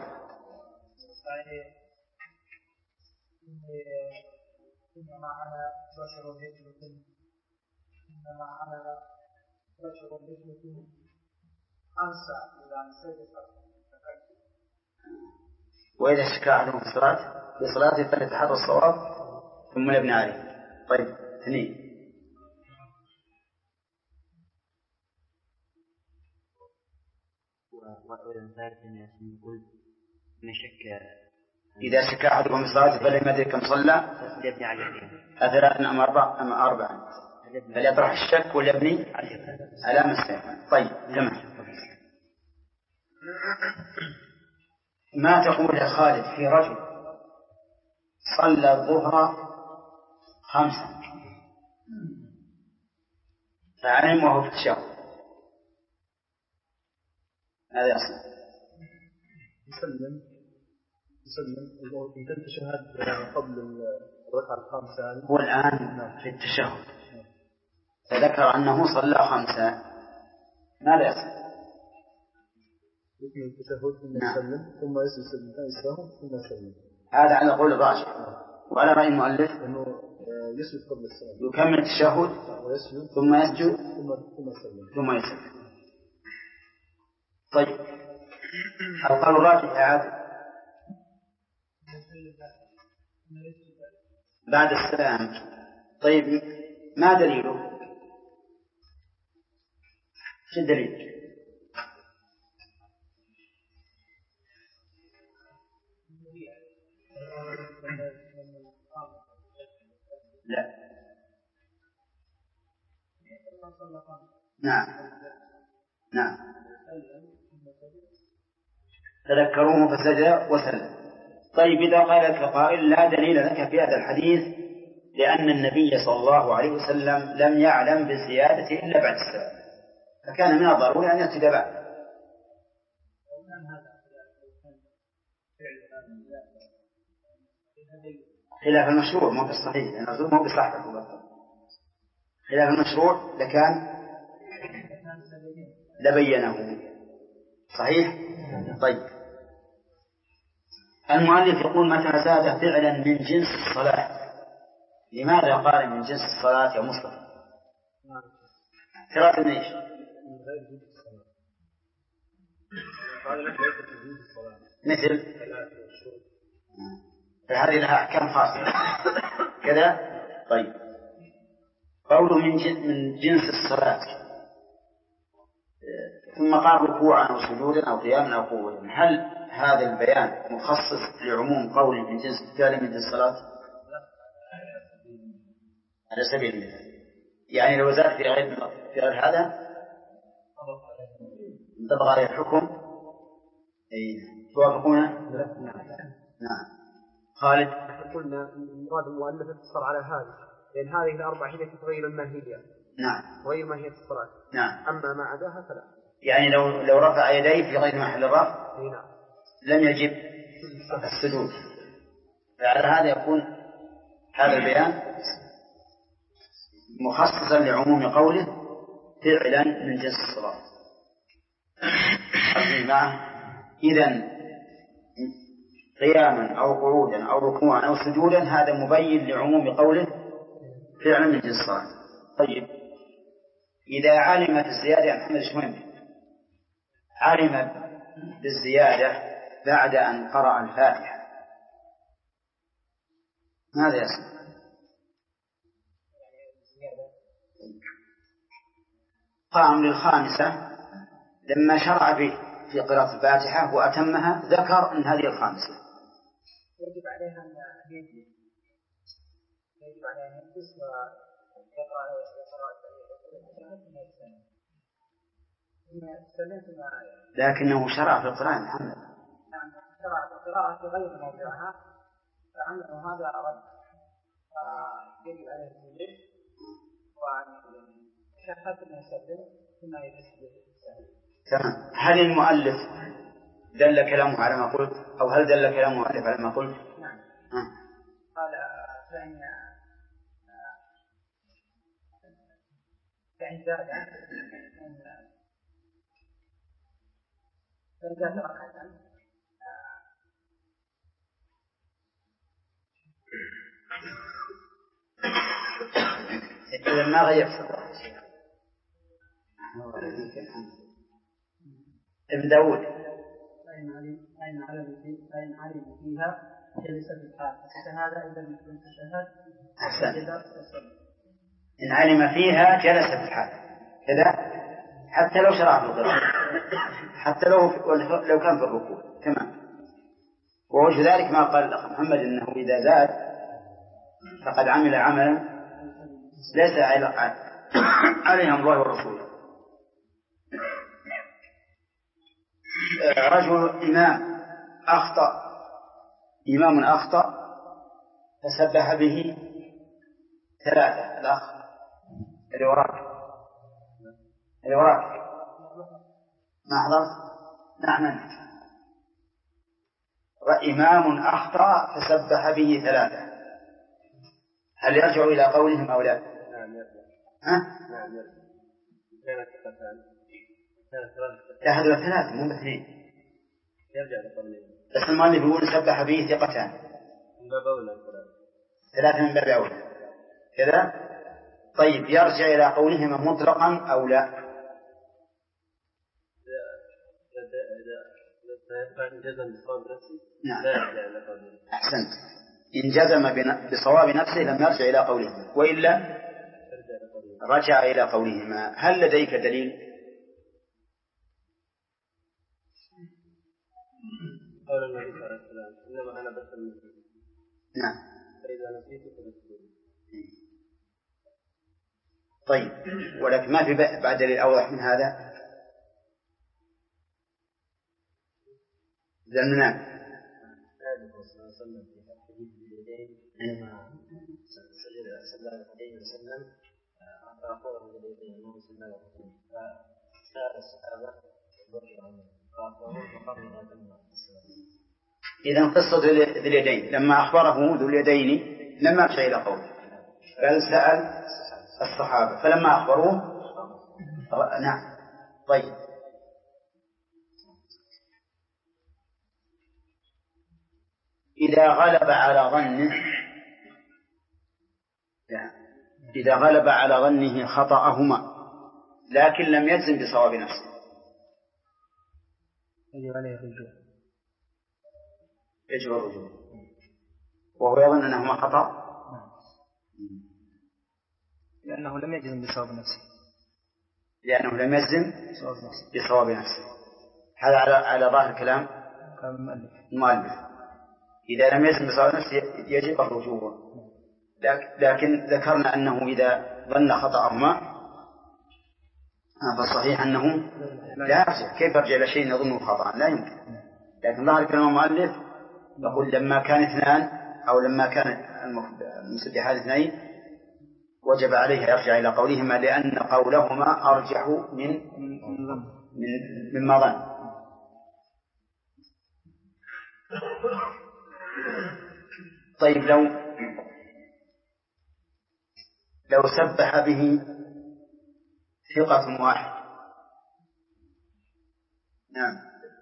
إنما أنا بشر مثلكم إنما أنا بشر مثلكم أنسى إذا نسيت وإذا اشتكى أحدهم في صلاته فليتحرى الصواب ثم يبني عليه. طيب 2 إذا شك أحدهم في صلاته فلم يدري كم صلى يبني عليه 3 أم 4 فليطرح الشك وليبني على ما استيقن. طيب تمام. ما تقول يا خالد في رجل صلى الظهر 5 فعلم وهو في التشهد هذا يصل يسلم إن كنت تشهد قبل الركعة 5 هو الآن في التشهد فذكر أنه صلى 5 ماذا يصل؟ يكمل التشهد ثم يسلم ثم يسلم ثم يسلم. هذا على قول الراجح وعلى رأي المؤلف أنه يسجد قبل السلام يكمل التشهد ثم يسجد ثم يسلم. طيب القول الراجح إعادة بعد السلام. طيب ما دليله؟ شو الدليل؟ لا نعم تذكروه فسجد وسلم. طيب إذا قال لك قائل لا دليل لك في هذا الحديث لأن النبي صلى الله عليه وسلم لم يعلم بالزيادة إلا بعد السلام فكان من الضروري أن يبتدأ بعد. خلاف المشروع مو بالصحيح لأن الرسول مو بصحيح خلاف المشروع لكان لبينه صحيح. طيب المؤلف يقول متى زاد فعلا من جنس الصلاة. لماذا قال من جنس الصلاة يا مصطفى؟ اعتراف من ايش؟ مثل فهذه لها أحكام خاصة كذا. طيب قوله من جنس الصلاة، ثم قال ركوعا أو سجودا أو قياما أو قعودا، هل هذا البيان مخصص لعموم قوله من جنس الفعل من جنس الصلاة؟ على سبيل المثال يعني لو زاد في غير هذا انطبق عليه الحكم. توافقون؟ نعم. خالد. قلنا المراد المؤلف اقتصر على هذه، لأن هذه الأربع هي تغير الماهية. نعم. غير ماهية الصلاة. نعم. أما ما عداها فلا. يعني لو رفع يديه في غير محل الرفع لم يجب السجود، فعلى هذا يكون هذا البيان مخصصا لعموم قوله فعلا من جنس الصلاة. إذن قياما أو قعودا أو ركوعا أو سجودا هذا مبين لعموم قوله فعلا من جنس الصلاة. طيب إذا علمت الزيادة يا محمد شمين علم بالزيادة بعد أن قرأ الفاتحة ماذا يصنع؟ قام للخامسة لما شرع في قراءة الفاتحة وأتمها ذكر أن هذه الخامسة يجب عليها أن يجب عليها أن يجلس ويقرأ لكنه شرع في القراءة محمد. نعم شرع في القراءة في غير موضعها فعمله هذا رد يجب عليه السجود وأن شهد أن يسلم ثم يسجد. تمام. هل المؤلف دل كلامه على ما قلت أو هل دل كلام المؤلف على ما قلت؟ نعم. قال فإن زاد ركعة إذا ما غيرت ابن داود. فإن علم فيها جلس في الحال الشهادة إذا بكل تشهد. إن علم فيها جلس في الحال كذا حتى لو شرع في القراءة حتى لو كان في الركوع. تمام. ووجه ذلك ما قال الأخ محمد إنه إذا زاد فقد عمل عملا ليس عليه الله والرسول. رجل إمام أخطأ فسبح به ثلاثة. الأخ اللي وراك ما حضرت؟ نعم. إمام أخطأ فسبح به ثلاثة، هل يرجع إلى قولهم أو لا؟ نعم يرجع. نعم يرجع. هذول ثلاثة مو باثنين. يرجع لقولهم. بس المؤلف يقول سبح به ثقتان. من باب أولى ثلاثة من باب أولى كذا. طيب يرجع إلى قولهما مطلقا أو لا؟ إن جزم بصواب نفسه نعم. لا يرجع إلى قولهم. أحسنت. إن جزم بصواب نفسه لم يرجع إلى قولهما وإلا رجع إلى قولهما. هل لديك دليل؟ قول النبي صلى الله عليه وسلم إنما أنا بشر مثلكم. نعم. فإذا نسيت فذكروني. طيب ولكن ما في بعد دليل أوضح من هذا. إذا ننام. النبي صلى الله عليه وسلم في حديث اليدين لما صلى الله عليه وسلم فأخذه من اليدين النبي صلى الله عليه وسلم فسأل الصحابة إذا قصة ذي اليدين لما أخبره ذو اليدين لما مشى إلى قوله بل سأل الصحابة فلما أخبروه نعم. طيب إذا غلب على ظنه خطأهما لكن لم يجزم بصواب نفسه يجب عليه الرجوع. يجب الرجوع وهو يظن أنه ما خطأ لأنه لم يجزم بصواب نفسه. لأنه لم يجزم بصواب نفسه. هذا على ظاهر كلام المؤلف. إذا لم يجزم بصواب نفسه يجب الرجوع. لكن ذكرنا أنه إذا ظن خطأهما فالصحيح أنه لا يرجع. كيف يرجع إلى شيء يظنه خطأ؟ لا يمكن. لكن ظاهر كلام المؤلف يقول لما كان اثنان أو لما كان المسبحان اثنين وجب عليه يرجع إلى قولهما لأن قولهما أرجح مما ظن. طيب لو سبح به ثقة واحد. نعم.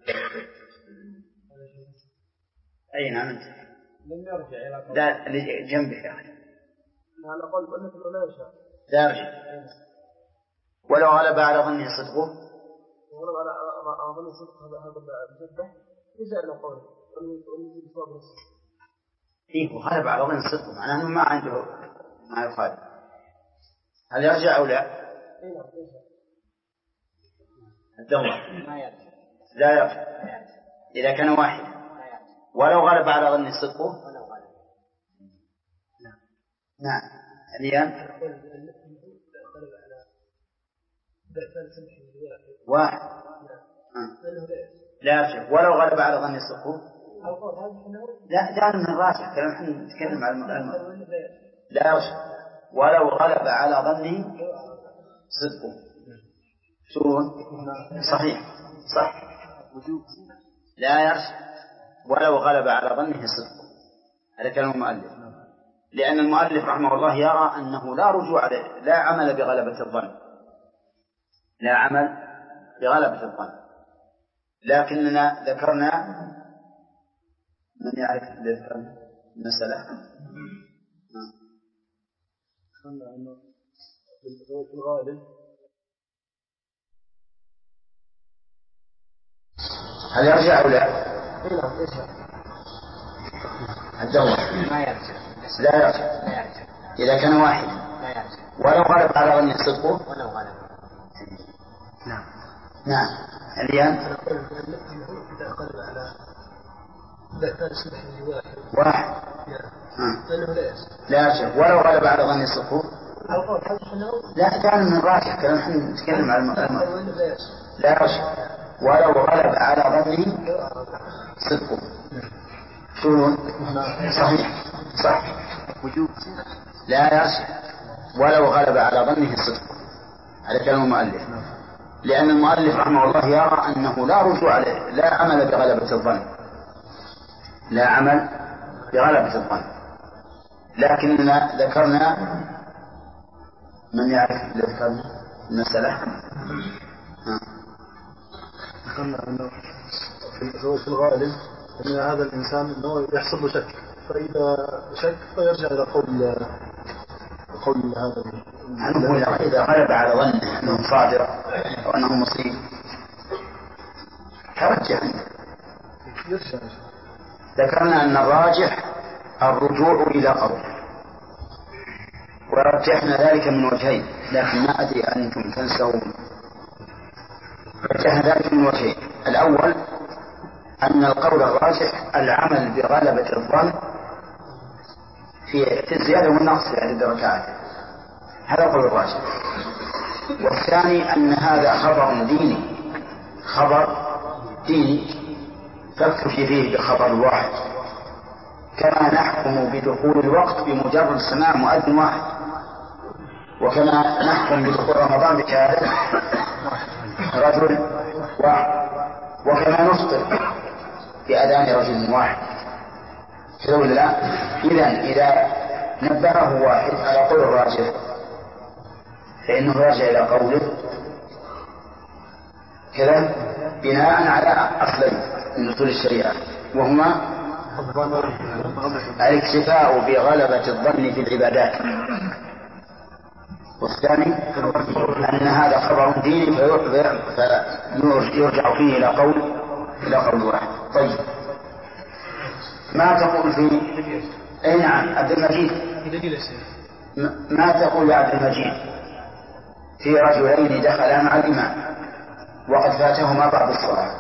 أي نعم أنت. لم يرجع إلى لا جنبك يا أخي. أنا قلت أنه لا يشاء. لا يرجع. ولو غلب على ظنه صدقه. ولو على ظنه صدقه هذا المسبح يجاء إلى قوله ونزيد صواب نفسه. إيه وغلب على ظنه صدقه معناه أنه ما عنده ما يخالف. هل يرجع أو لا؟ الدورة لا يرجع إذا كان واحد ولو غلب على ظن صدقه. نعم الآن واحد لا يرجع ولو غلب على ظن صدقه. لا دعنا من الراجح كلام احنا نتكلم عن لا يرجع ولو غلب على ظنه صدقه. شون صحيح صح لا يرجع ولو غلب على ظنه صدقه. هذا كلام المؤلف. لأن المؤلف رحمه الله يرى أنه لا رجوع لا عمل بغلبة الظن. لا عمل بغلبة الظن. لكننا ذكرنا من يعرف المسألة في الغالب هل يرجع أو لا؟ الدورة ما يرجع. لا يرجع إذا كان واحد ولو غلب على ظنه صدقه. ولو غلب. نعم الآن إذا قلب على إذا كان سبح واحد فإنه لا يرجع ولو غلب على ظنه صدقه. لا كان من راجح كلام احنا نتكلم عن لا يرجع ولو غلب على ظنه صدقه. شلون صحيح صح وجوب لا يرجع ولو غلب على ظنه صدقه. هذا كلام المؤلف. لأن المؤلف رحمه الله يرى أنه لا رجوع لا عمل بغلبة الظن. لا عمل بغلبة الظن. لكننا ذكرنا من يعرف ذكرنا المسألة. ذكرنا أنه في الغالب أن هذا الإنسان أنه يحصل له شك فإذا شك فيرجع إلى قول هذا أنه إذا غلب على ظنه أنه صادق أو أنه مصيب ترجع. ذكرنا أن الراجح الرجوع إلى قول ورجحنا ذلك من وجهين لكن ما أدري أنتم تنسون. رجحنا ذلك من وجهين. الأول أن القول الراجح العمل بغلبة الظن في الزيادة والنقص في عدد الركعات. هذا القول الراجح. والثاني أن هذا خبر ديني فاكتفي فيه بخبر واحد كما نحكم بدخول الوقت بمجرد سماع مؤذن واحد وكما نحكم بدخول رمضان بشهادة رجل واحد وكما نفطر بأذان رجل واحد كذا ولا لا؟ إذا نبهه واحد على قول الراجح فإنه يرجع إلى قوله كذا بناء على أصلين من أصول الشريعة وهما الاكتفاء بغلبة الظن في العبادات والثاني أن هذا خبر ديني فيرجع فيه إلى قول إلى قول واحد. طيب ما تقول في أي نعم عبد المجيد، ما تقول يا عبد المجيد في رجلين دخلا مع الإمام وقد فاتهما بعض الصلاة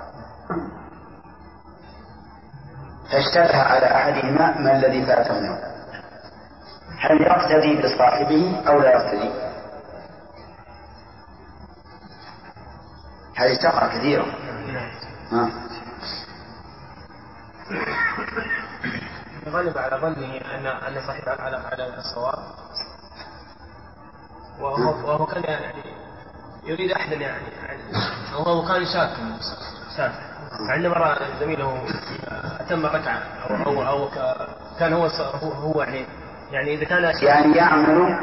فاشتبه على أحدهما ما الذي فاتهما، هل يقتدي بصاحبه أو لا يقتدي؟ هذه تقع كثيرا. غالب على ظنه أن صاحب على الصواب، وهو كان يعني يريد أحدا يعني وهو كان شاك عندما رأى زميله أتم ركعة أو كان هو يعني إذا كان يعني يعمل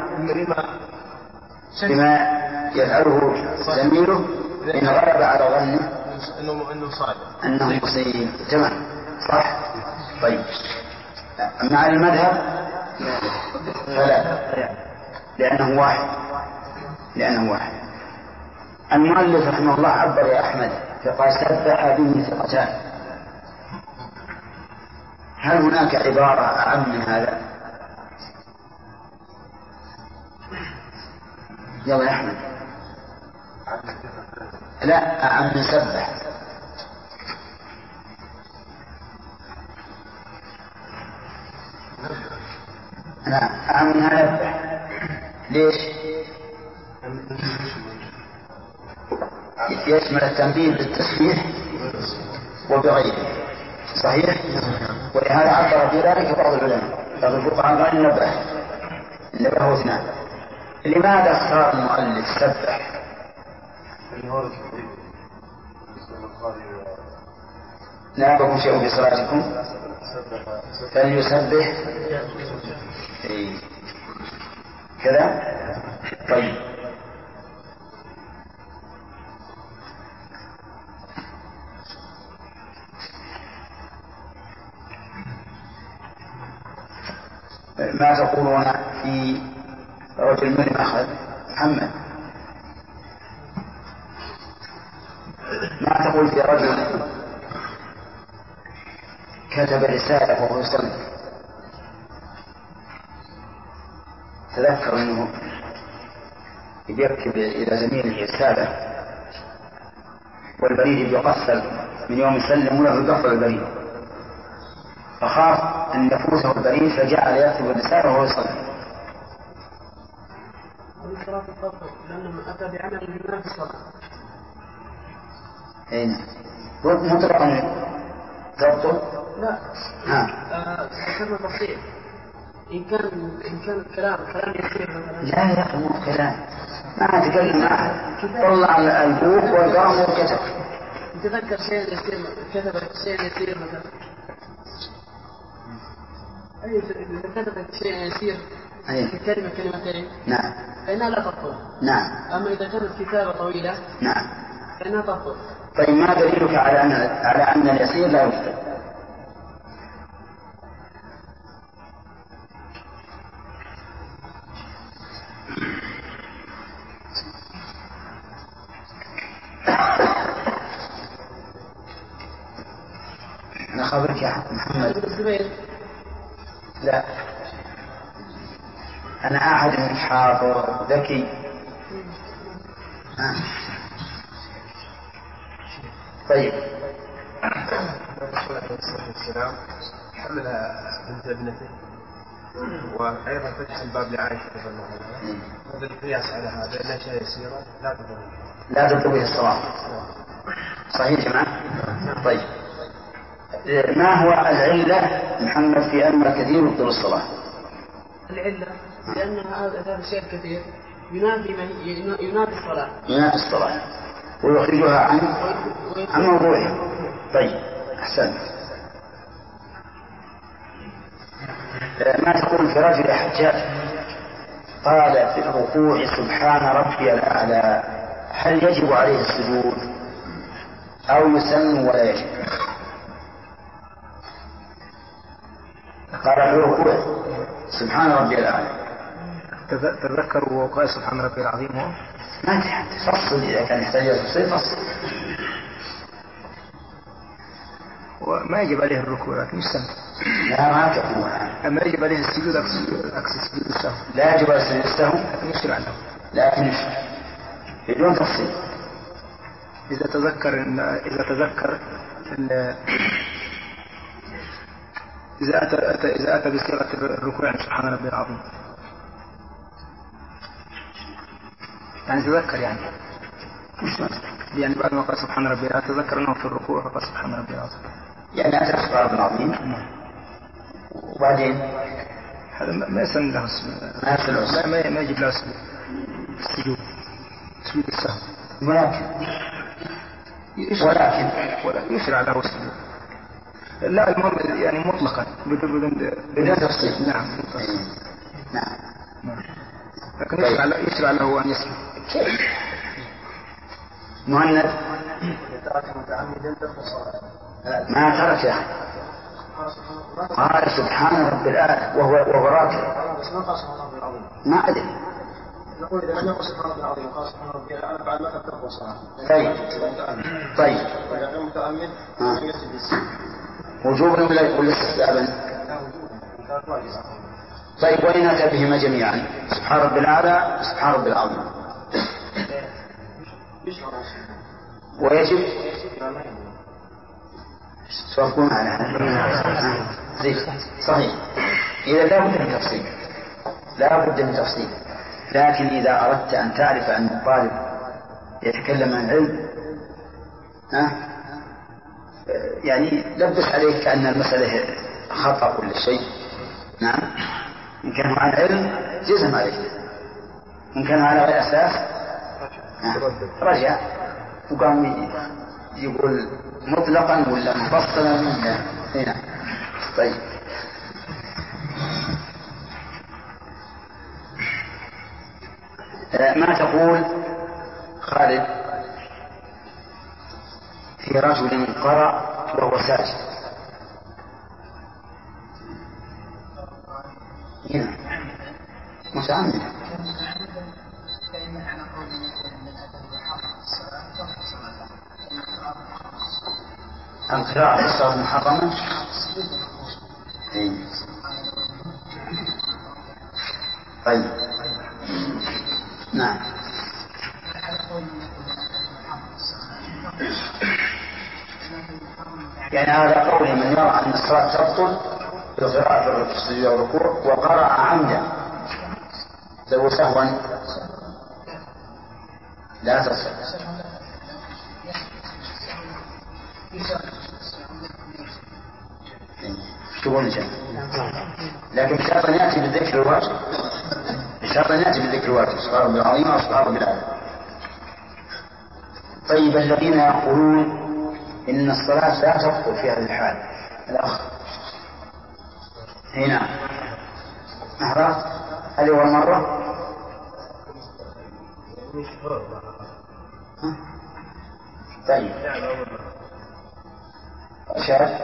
بما يفعله زميله إن غلب على ظنه أنه صادق أنه مصيب. تمام صح. طيب مع المذهب فلا، لأنه واحد. المؤلف رحمه الله عبر يا أحمد فقال سبح به ثقتان، هل هناك عبارة أعم من هذا؟ يلا يا أحمد. لا أعم من سبح. لا أعم منها نبح. ليش؟ يشمل التنبيه بالتسبيح وبغيره. صحيح؟ ولهذا عبر بذلك بعض العلماء، بعض الفقهاء قال النبه هو اثنان. لماذا اختار المؤلف سبح؟ نابكم شيء في صلاتكم فليسبح كذا. طيب ما تقولون في رجل من أخذ محمد؟ ما تقول في رجل كتب رسالة وهو يصلي، تذكر أنه يكتب إلى زميله رسالة والبريد يقفل من يوم يسلم له يقفل البريد، فخاف أن يفوته البريد فجعل يكتب الرسالة وهو يصلي. لأنه أتى بعمل ينافي الصلاة. أين؟ مطلقا ضبطه؟ لا. ذكرنا تفصيل. إن كان الكلام يصير مثلا. لا يا أخي مو كلام، ما أتكلم معه. طلع البوك والقلم وكتب. تذكر شيء يصير، كتب شيء يصير مثلا. أي إذا كتبت شيء يصير كلمتين نعم فإنها لا تبطل. نعم. أما إذا كانت كتابة طويلة نعم فإنها تبطل. طيب ما دليلك على أن اليسير لا يبطل؟ أنا خبرك يا محمد. لا أنا أحد حافظ ذكي. طيب السلام حمل بنت ابنته وأيضا فتح الباب لعائشة رضي الله عنها. هذا القياس على هذا لا شيء يسيرا لا تبطل به الصلاة. صحيح يا جماعة؟ طيب ما هو العلة محمد في أن الكثير يبطل الصلاة؟ العلة لأن هذا الشيء الكثير ينافي الصلاة ويخرجها عن موضوعها. طيب أحسنت. ما تقول في رجل حجاج قال في الركوع سبحان ربي الأعلى، هل يجب عليه السجود أو يسن ولا يجب؟ قال في الركوع سبحان ربي الأعلى. تذكر وقال سبحان ربي العظيم هو ما تفصل إذا كان يحتاج تفصيل فصل. ما يجب عليه الركوع لكن يستمر. لا ما تقول. أما يجب عليه السجود عكس سجود السهو. لا يجب عليه السهو لكن يشرع له. لكن يشرع بدون تفصيل. إذا تذكر إذا أتى بصيغة الركوع سبحان ربي العظيم، يعني تذكر يعني بعد ما قال سبحان ربي تذكر أنه في الركوع فقال سبحان ربي العظيم، يعني أتى سبحان ربي العظيم وبعدين هذا ما يسن له ما يجب له سجود السهو، ولكن يشرع له السجود. لا المهم يعني مطلقا بدون تفصيل. نعم. لكن يشرع له أن يسجد. مهند ما ترك يا أخي قال سبحان ربي الأعلى وهو راكع. ما أدري. نقول إذا لم يقل سبحان ربي العظيم وقال سبحان ربي الأعلى بعد ما تترك الصلاة. طيب. وإذا كان متأمل يسجد السجود. وجوبا ولا يقول استحبابا؟ طيب وإن أتى بهما جميعا سبحان ربي الأعلى سبحان ربي العظيم ويجب توافقون على هذا؟ صحيح. إذا لا بد من تفصيل. لكن إذا أردت أن تعرف أن الطالب يتكلم عن علم يعني لبس عليه كأن المسألة خطأ كل شيء. نعم. إن كان عن علم جزم عليه، إن كان على غير أساس رجع وقام يقول مطلقا ولا مفصلا. هنا طيب. ما تقول خالد في رجل قرأ وهو ساجد؟ هنا متعمد. القراءة في الصلاة محرمة. طيب نعم. يعني هذا قول من يرى أن الصلاة تبطل بالقراءة في السجود والركوع وقرأ عمدا لو سهوا لا تصح. شغل جميل. لكن شرطا يأتي بالذكر الواجب. سبحان ربي العظيم وسبحان ربي الأعلى. طيب الذين يقولون إن الصلاة لا تبطل في هذه الحال الأخ هنا أحرار هل هو مرة؟ طيب أشهد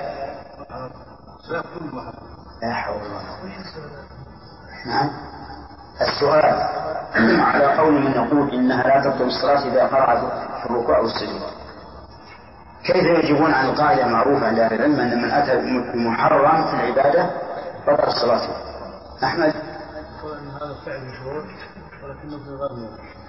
لا حول ولا قوة. نعم. السؤال على قول من يقول إنها لا تبطل الصلاة إذا قرأ في الركوع والسجود، كيف يجيبون عن القاعدة معروفة عند أهل العلم أن من أتى بمحرم في العبادة بطل الصلاة؟ أحمد هذا الفعل مشروع ولكنه في غير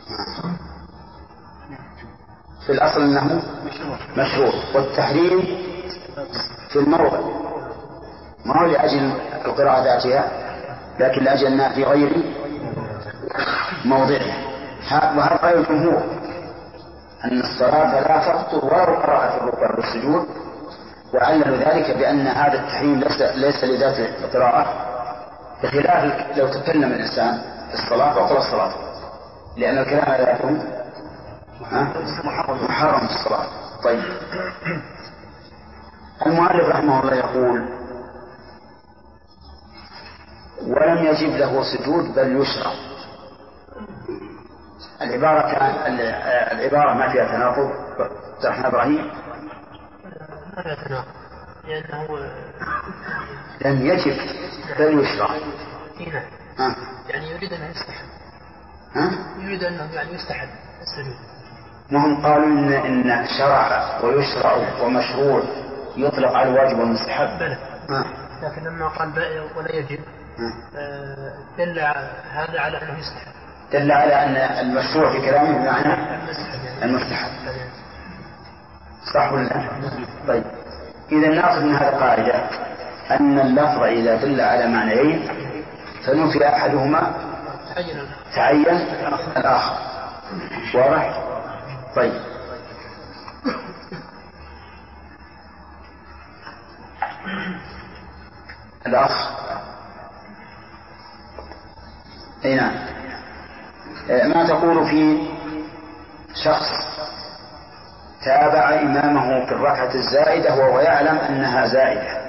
في الأصل أنه مشروع والتحريم في الموضع ما هو لأجل القراءة ذاتها لكن لأجل أنها في غير موضعها. وهذا رأي الجمهور أن الصلاة لا تبطل ولو قرأ في الركوع والسجود، وعللوا ذلك بأن هذا التحريم ليس لذات القراءة، بخلاف لو تكلم الإنسان في الصلاة بطل الصلاة لأن الكلام لا يكون محرم في الصلاة. طيب المؤلف رحمه الله يقول ولم يجب له سجود بل يشرع. العبارة ما فيها تناقض رحمه إبراهيم؟ ما فيها تناقض لأنه لم يجب بل يشرع. يعني يريد أن يستحب. يريد أنه يعني يستحب السجود. وهم قالوا إن شرع ويشرع ومشروع يطلق على الواجب والمستحب. لكن لما قال ولا يجب دل هذا على أنه يستحب، دل على أن المشروع في كلامه بمعنى المستحب. صح ولا لا؟ طيب، إذا نأخذ من هذا القاعدة أن اللفظ إذا دل على معنيين فنفي أحدهما تعين الآخر. واضح؟ طيب، الأخ نعم، ما تقول في شخص تابع إمامه في الركعة الزائدة وهو يعلم أنها زائدة؟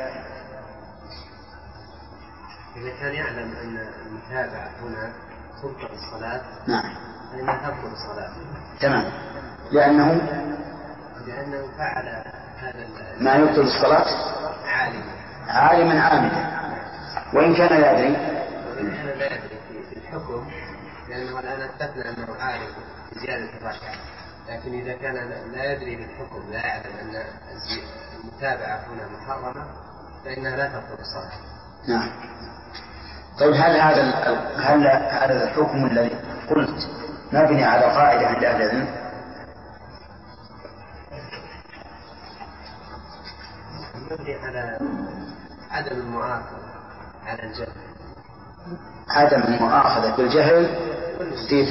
إذا كان يعلم أن المتابعة هنا تبطل الصلاة، نعم، فإنها تبطل الصلاة. تمام، لأنه فعل هذا ما يبطل الصلاة عالما عامدا، وإن كان لا يدري في الحكم، لأنه الآن أثبتنا أنه عالم بزيادة الركعة، لكن إذا كان لا يدري بالحكم، لا يعلم أن المتابعة هنا محرمة، فإنها لا تبطل الصلاة. نعم. طيب، هل هذا الحكم الذي قلت مبني على قاعدة عند أهل العلم؟ مبني على عدم المؤاخذة على الجهل، عدم المؤاخذة بالجهل في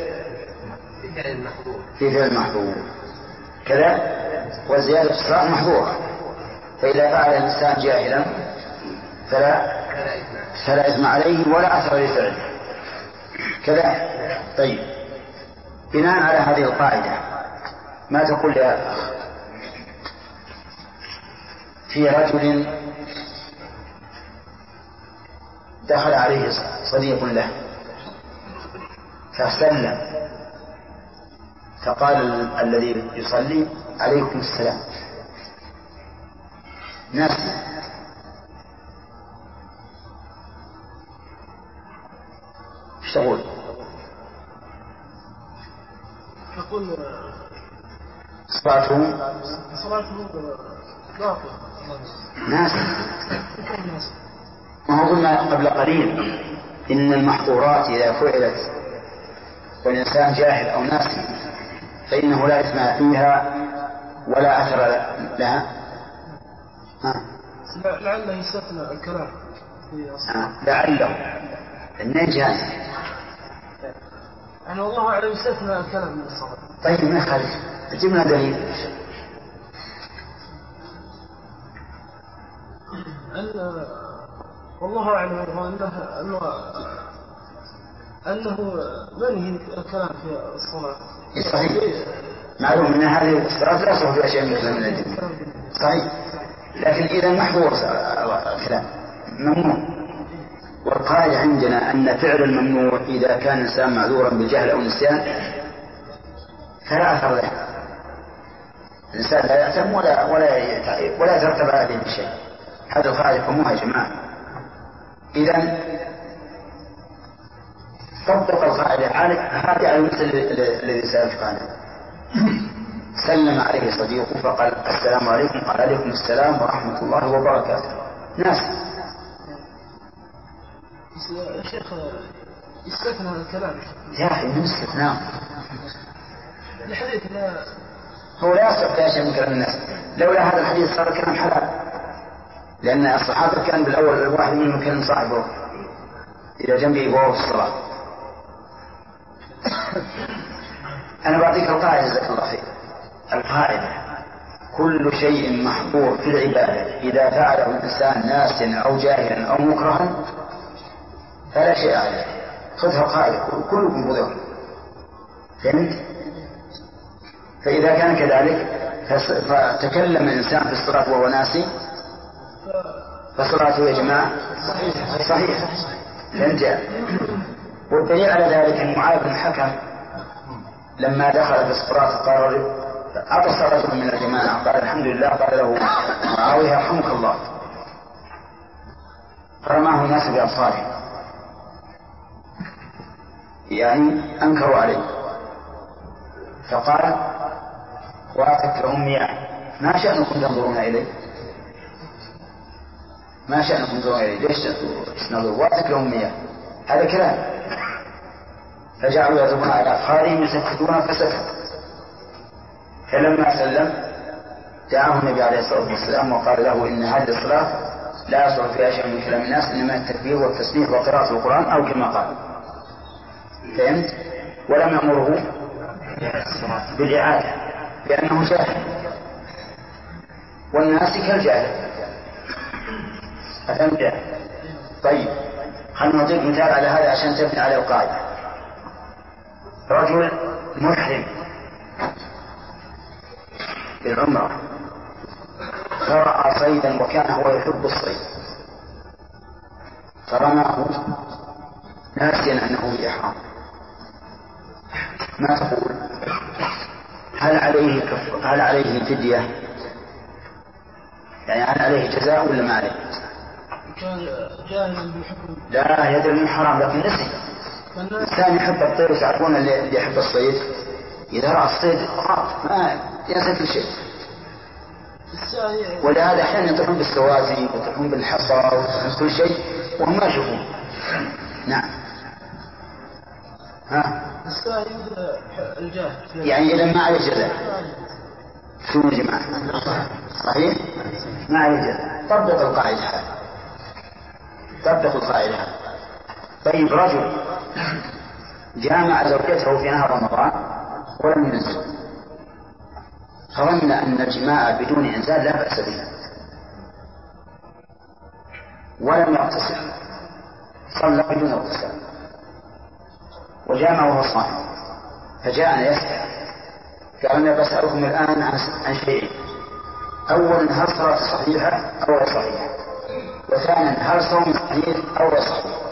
فعل محظور كذا، وزيادة الصلاة محظورة. فإذا فعل الإنسان جاهلا فلا إثم عليه ولا أثر لفعله كذا. طيب، بناء على هذه القاعدة ما تقول يا أخ في رجل دخل عليه صديق له فسلم، فقال الذي يصلي عليكم السلام، ناس ايش تقول؟ تقول صلاته ناس. ما هو قلنا قبل قليل إن المحظورات إذا فعلت والإنسان جاهل أو ناسي فإنه لا إثم فيها ولا أثر لها. لعله يستثنى الكلام لعله النين جاهز، أنا والله أعلم يستثنى الكلام من الصلاة. طيب، ما خالف، جبنا دليل. والله أعلم أنه منهي الكلام في الصلاة. صحيح، معلوم أن هذه الصلاة لا يصح فيها شيء من كلام العلم. صحيح، لكن إذا محظور الكلام ممنوع. والقاعدة عندنا أن فعل الممنوع إذا كان الإنسان معذورا بالجهل أو النسيان فلا أثر له، الإنسان لا يأثم ولا يترتب عليه شيء. هذا القاعدة فهموها يا جماعة. إذن طبق القاعدة هذه على المثل الذي سألت عنه. سلم عليه صديقه فقال السلام عليكم، قال عليكم السلام ورحمة الله وبركاته، ناس. يا شيخ استثنى الكلام يا أخي من استثناء الحديث هو لا يصح فيها شيء من كلام الناس. لولا هذا الحديث صار الكلام حلال، لأن الصحابة كان بالأول الواحد منهم كان صاحبه إلى جنبه وهو في الصلاة. أنا بعطيك القاعدة جزاك الله خير. القاعدة كل شيء محظور في العبادة إذا فعله الإنسان ناسيا أو جاهلا أو مكرها فلا شيء عليه. خذها قاعدة كلكم خذوها، فهمت؟ فإذا كان كذلك فتكلم الإنسان في الصلاة وهو ناسي فصلاته يا جماعة صحيحة. فهمت؟ والدليل على ذلك أن معاذ بن الحكم لما دخل في الصلاة قال عطس رجل من الجماعة قال الحمد لله، قال له معاوية يرحمك الله، فرماه الناس بأبصارهم يعني أنكروا عليه، فقال واتت لهم مياه ما شأنكم تنظرون إليه؟ ما شأنكم تنظرون ليش تنظرون واتكلهم مياه؟ هذا كلام. فجعلوا يضربون على أفخارهم يسكتون فسكت. فلما سلم دعاه النبي عليه الصلاة والسلام وقال له إن هذه الصلاة لا يصلح فيها شيء من كلام الناس إنما التكبير والتسبيح وقراءة القرآن أو كما قال. فهمت؟ ولم يأمره بالإعادة لأنه جاهل والناس كالجاهل. أفهمت؟ طيب خلنا نضيف مثال على هذا عشان تبني على القاعدة. رجل محرم بالعمرة فرأى صيدا وكان هو يحب الصيد فرماه ناسيا أنه بإحرام، ما تقول؟ هل عليه فدية؟ يعني هل عليه جزاء ولا ما عليه؟ لا يدري من حرام لكن نسي. الإنسان يحب الطير وتعرفون اللي يحب الصيد إذا رأى الصيد ما ينسى كل شيء. ولهذا أحيانا يطلعون بالسواتي ويطلعون بالحصى ويطلعون كل شيء وهم ما يشوفون. نعم. يعني إذا ما عليه جزاء شو يا جماعة؟ صحيح؟ ما عليه جزاء. طبق القاعدة هذه. طبق القاعدة هذه. طيب رجل جامع زوجته في نهار رمضان ولم ينزل، ظن أن الجماع بدون إنزال لا بأس به ولم يغتسل، صلى بدون اغتسال وجامع وهو صائم، فجاءنا يسأل قال أنا بسألكم الآن عن شيء: أولا هل صلاة صحيحة أو غير صحيحة؟ وثانيا هل صوم صحيح أو غير صحيح؟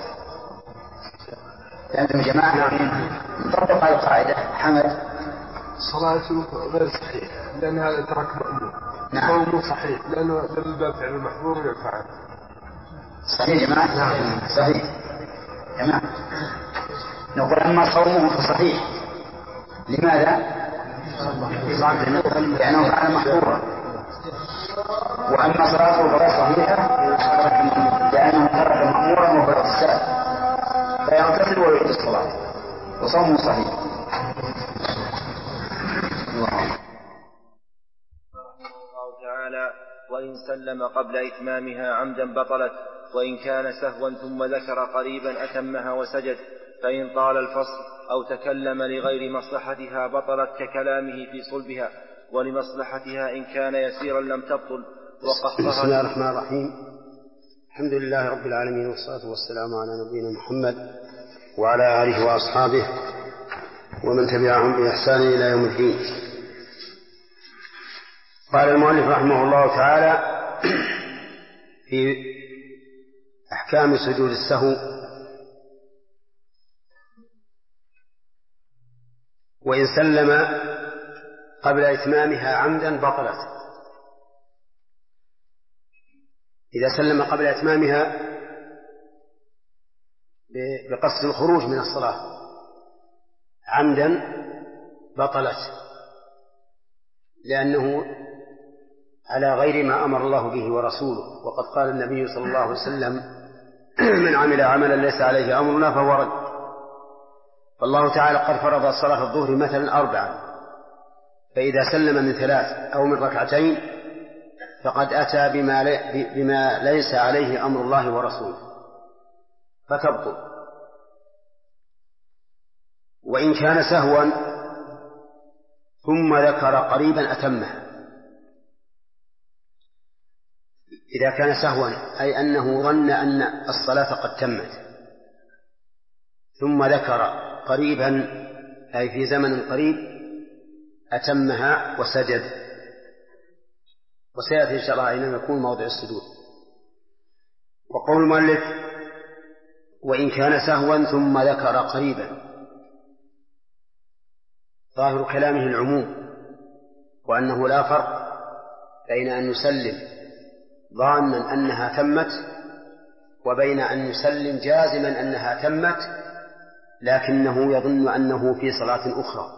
فأنتم جماعة نطبق على القاعدة. حمد صلاته غير صحيح لأن هذا ترك مأمور. نعم. صومه صحيح لأنه دل باب فعل المحظور ويفعل. صحيح جماعة؟ نعم. صحيح جماعة. نقول أما صومه فصحيح. لماذا؟ لأنه فعل محظورا. وأما صلاته فغير صحيحة لأنه ترك مأمورا وهو الاغتسال فيغتسل ويعيد الصلاة وصومه صحيح. الله تعالى: وإن سلم قبل إتمامها عمدا بطلت، وإن كان سهوا ثم ذكر قريبا أتمها وسجد، فإن طال الفصل أو تكلم لغير مصلحتها بطلت ككلامه في صلبها، ولمصلحتها إن كان يسيرا لم تبطل. بسم الله الرحمن الرحيم. الحمد لله رب العالمين والصلاة والسلام على نبينا محمد وعلى آله وأصحابه ومن تبعهم بإحسان إلى يوم الدين. قال المؤلف رحمه الله تعالى في أحكام سجود السهو: وإن سلم قبل إتمامها عمدا بطلت. إذا سلم قبل إتمامها بقصد الخروج من الصلاة عمدا بطلت، لأنه على غير ما أمر الله به ورسوله. وقد قال النبي صلى الله عليه وسلم: من عمل عملا ليس عليه أمرنا فهو رد. فالله تعالى قد فرض صلاة الظهر مثلا 4، فإذا سلم من 3 أو من 2 فقد أتى بما ليس عليه أمر الله ورسوله فتبطل. وإن كان سهوا ثم ذكر قريبا أتمه. إذا كان سهوا أي أنه ظن أن الصلاة قد تمت ثم ذكر قريبا أي في زمن قريب أتمها وسجد، وسيأتي إن شاء الله أين يكون موضع السجود. وقول المؤلف: وإن كان سهوا ثم ذكر قريبا، ظاهر كلامه العموم، وأنه لا فرق بين أن يسلم ظانا أنها تمت وبين أن يسلم جازما أنها تمت لكنه يظن أنه في صلاة أخرى،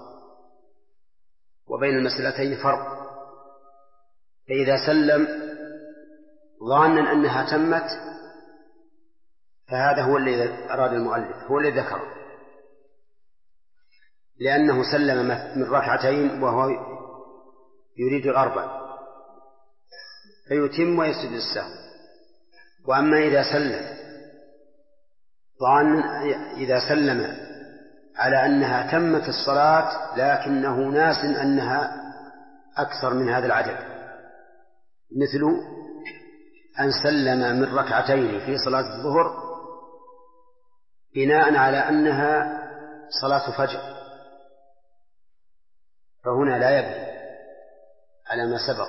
وبين المسألتين فرق. فإذا سلم ظانا أنها تمت، فهذا هو الذي أراد المؤلف، هو الذي ذكر، لأنه سلم من ركعتين وهو يريد الأربع فيتم ويسجد السهو. وأما إذا سلم على أنها تمت الصلاة لكنه ناس أنها أكثر من هذا العدد، مثل أن سلم من ركعتين في صلاة الظهر بناء على أنها صلاة فجر، فهنا لا يبني على ما سبق،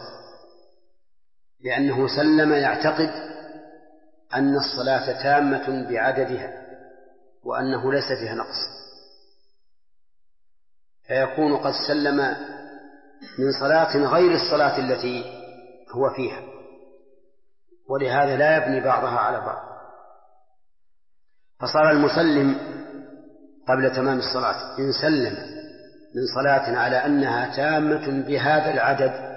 لأنه سلم يعتقد أن الصلاة تامة بعددها وأنه ليس فيها نقص، فيكون قد سلم من صلاة غير الصلاة التي هو فيها، ولهذا لا يبني بعضها على بعض. فصار المسلم قبل تمام الصلاة إن سلم من صلاة على أنها تامة بهذا العدد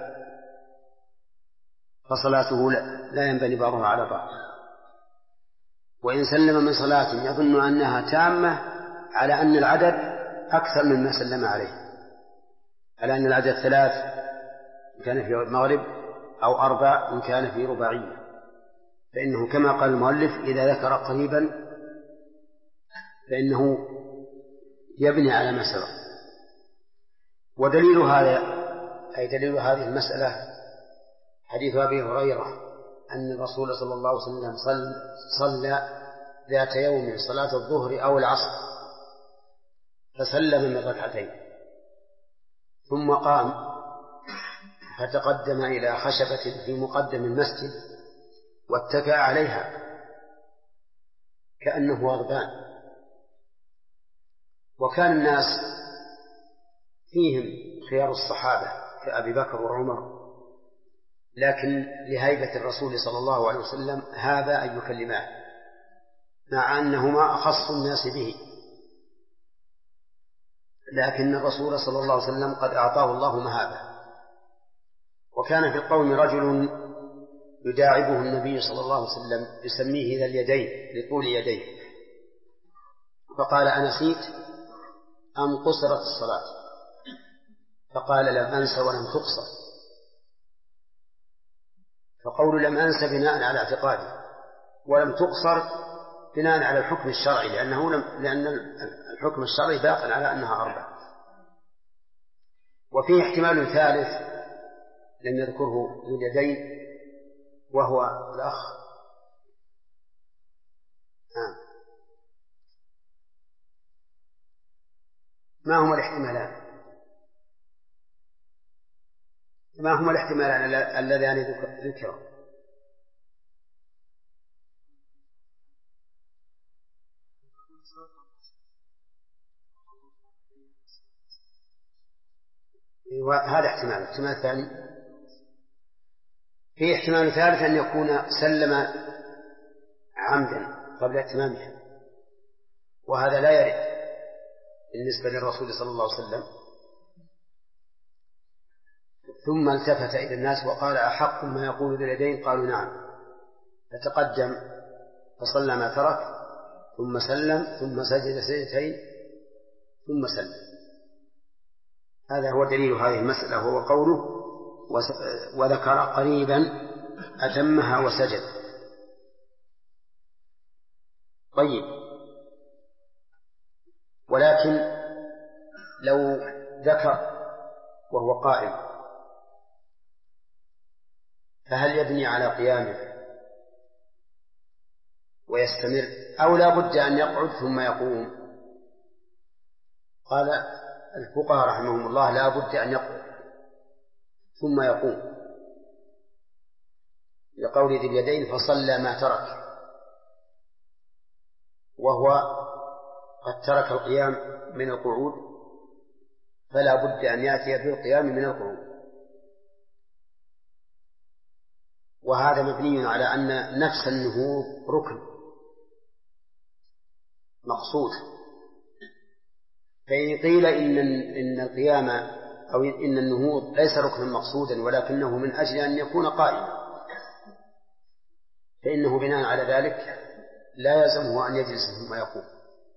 فصلاته لا ينبني بعضها على بعض. وإن سلم من صلاة يظن أنها تامة على أن العدد أكثر مما سلم عليه، على أن العدد 3 إن كان في المغرب أو 4 إن كان في رباعية، فإنه كما قال المؤلف إذا ذكر قريبا فإنه يبني على ما سبق. ودليل هذا أي دليل هذه المسألة حديث أبي هريرة أن الرسول صلى الله عليه وسلم صلى ذات يوم صلاة الظهر أو العصر فسلم من ركعتين ثم قام فتقدم إلى خشبة في مقدم المسجد واتكأ عليها كأنه غضبان. وكان الناس فيهم خيار الصحابة كأبي بكر وعمر، لكن لهيبة الرسول صلى الله عليه وسلم هذا أن يكلماه مع أنهما أخص الناس به، لكن الرسول صلى الله عليه وسلم قد أعطاه الله مهابة. وكان في القوم رجل يداعبه النبي صلى الله عليه وسلم يسميه ذا اليدين لطول يديه، فقال أنسيت أم قصرت الصلاة؟ فقال لم أنس ولم تقصر. فقول لم أنس بناء على اعتقاده ولم تقصر بناء على الحكم الشرعي، لأن الحكم الشرعي باق على أنها 4. وفيه احتمال ثالث لم يذكره ذو اليدين وهو الأخ ما هما الاحتمالان اللذان ذكروا؟ هذا احتمال ثاني. في احتمال ثالث أن يكون سلم عمدا قبل اتمامها، وهذا لا يرد بالنسبة للرسول صلى الله عليه وسلم. ثم التفت إلى الناس وقال أحق ما يقول ذو اليدين؟ قالوا نعم. فتقدم فصلى ما ترك ثم سلم ثم سجد سجدتين ثم سلم. هذا هو دليل هذه المسألة، وهو قوله وذكر قريبا أتمها وسجد. طيب، ولكن لو ذكر وهو قائم فهل يبني على قيامه ويستمر أو لا بد أن يقعد ثم يقوم؟ قال الفقهاء رحمهم الله لا بد أن يقعد ثم يقوم، لقول ذي اليدين فصلى ما ترك، وهو قد ترك القيام من القعود فلا بد أن يأتي بالقيام من القعود. وهذا مبني على أن نفس النهوض ركن مقصود. فإن قيل إن القيام أو إن النهوض ليس ركنا مقصودا ولكنه من أجل أن يكون قائما، فإنه بناء على ذلك لا يلزمه أن يجلس ثم يقوم.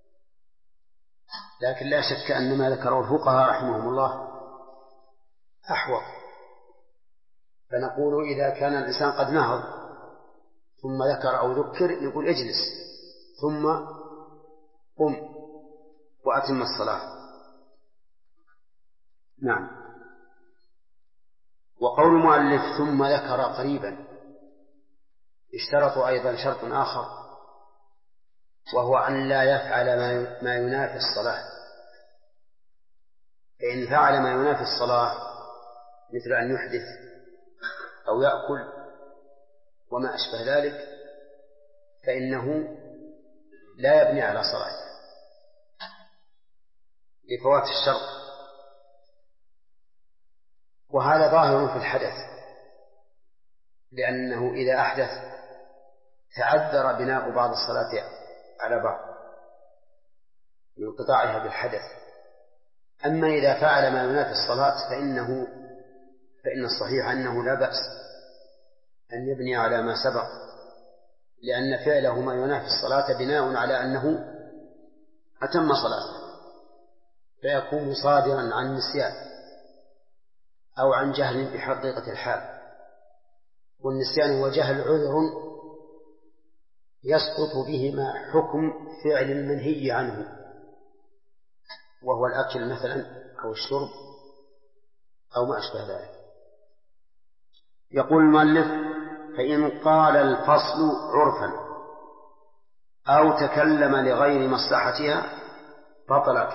لكن لا شك أن ما ذكره الفقهاء رحمهم الله أحوط، فنقول إذا كان الإنسان قد نهض ثم ذكر أو ذكر يقول اجلس ثم قم وأتم الصلاة. نعم. وقول المؤلف ثم ذكر قريبا اشترطوا أيضا شرط آخر، وهو أن لا يفعل ما ينافي الصلاة. فإن فعل ما ينافي الصلاة مثل أن يحدث أو يأكل وما أشبه ذلك فإنه لا يبني على صلاته لفوات الشرط. وهذا ظاهر في الحدث، لأنه إذا أحدث تعذر بناء بعض الصلاة على بعض من انقطاعها بالحدث. أما إذا فعل ما ينافي الصلاة فإن الصحيح أنه لا بأس أن يبني على ما سبق، لأن فعله ما ينافي الصلاة بناء على أنه أتم صلاته، فيكون صادرا عن نسيان أو عن جهل بحقيقة الحال. والنسيان هو جهل عذر يسقط بهما حكم فعل المنهي عنه، وهو الأكل مثلا أو الشرب أو ما أشبه ذلك. يقول المؤلف فإن قال الفصل عرفا أو تكلم لغير مصلحتها بطلت.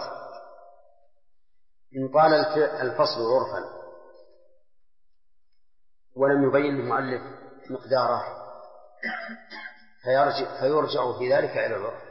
إن قال الفصل عرفا ولم يبين المؤلف مقداره فيرجع في ذلك إلى العرف.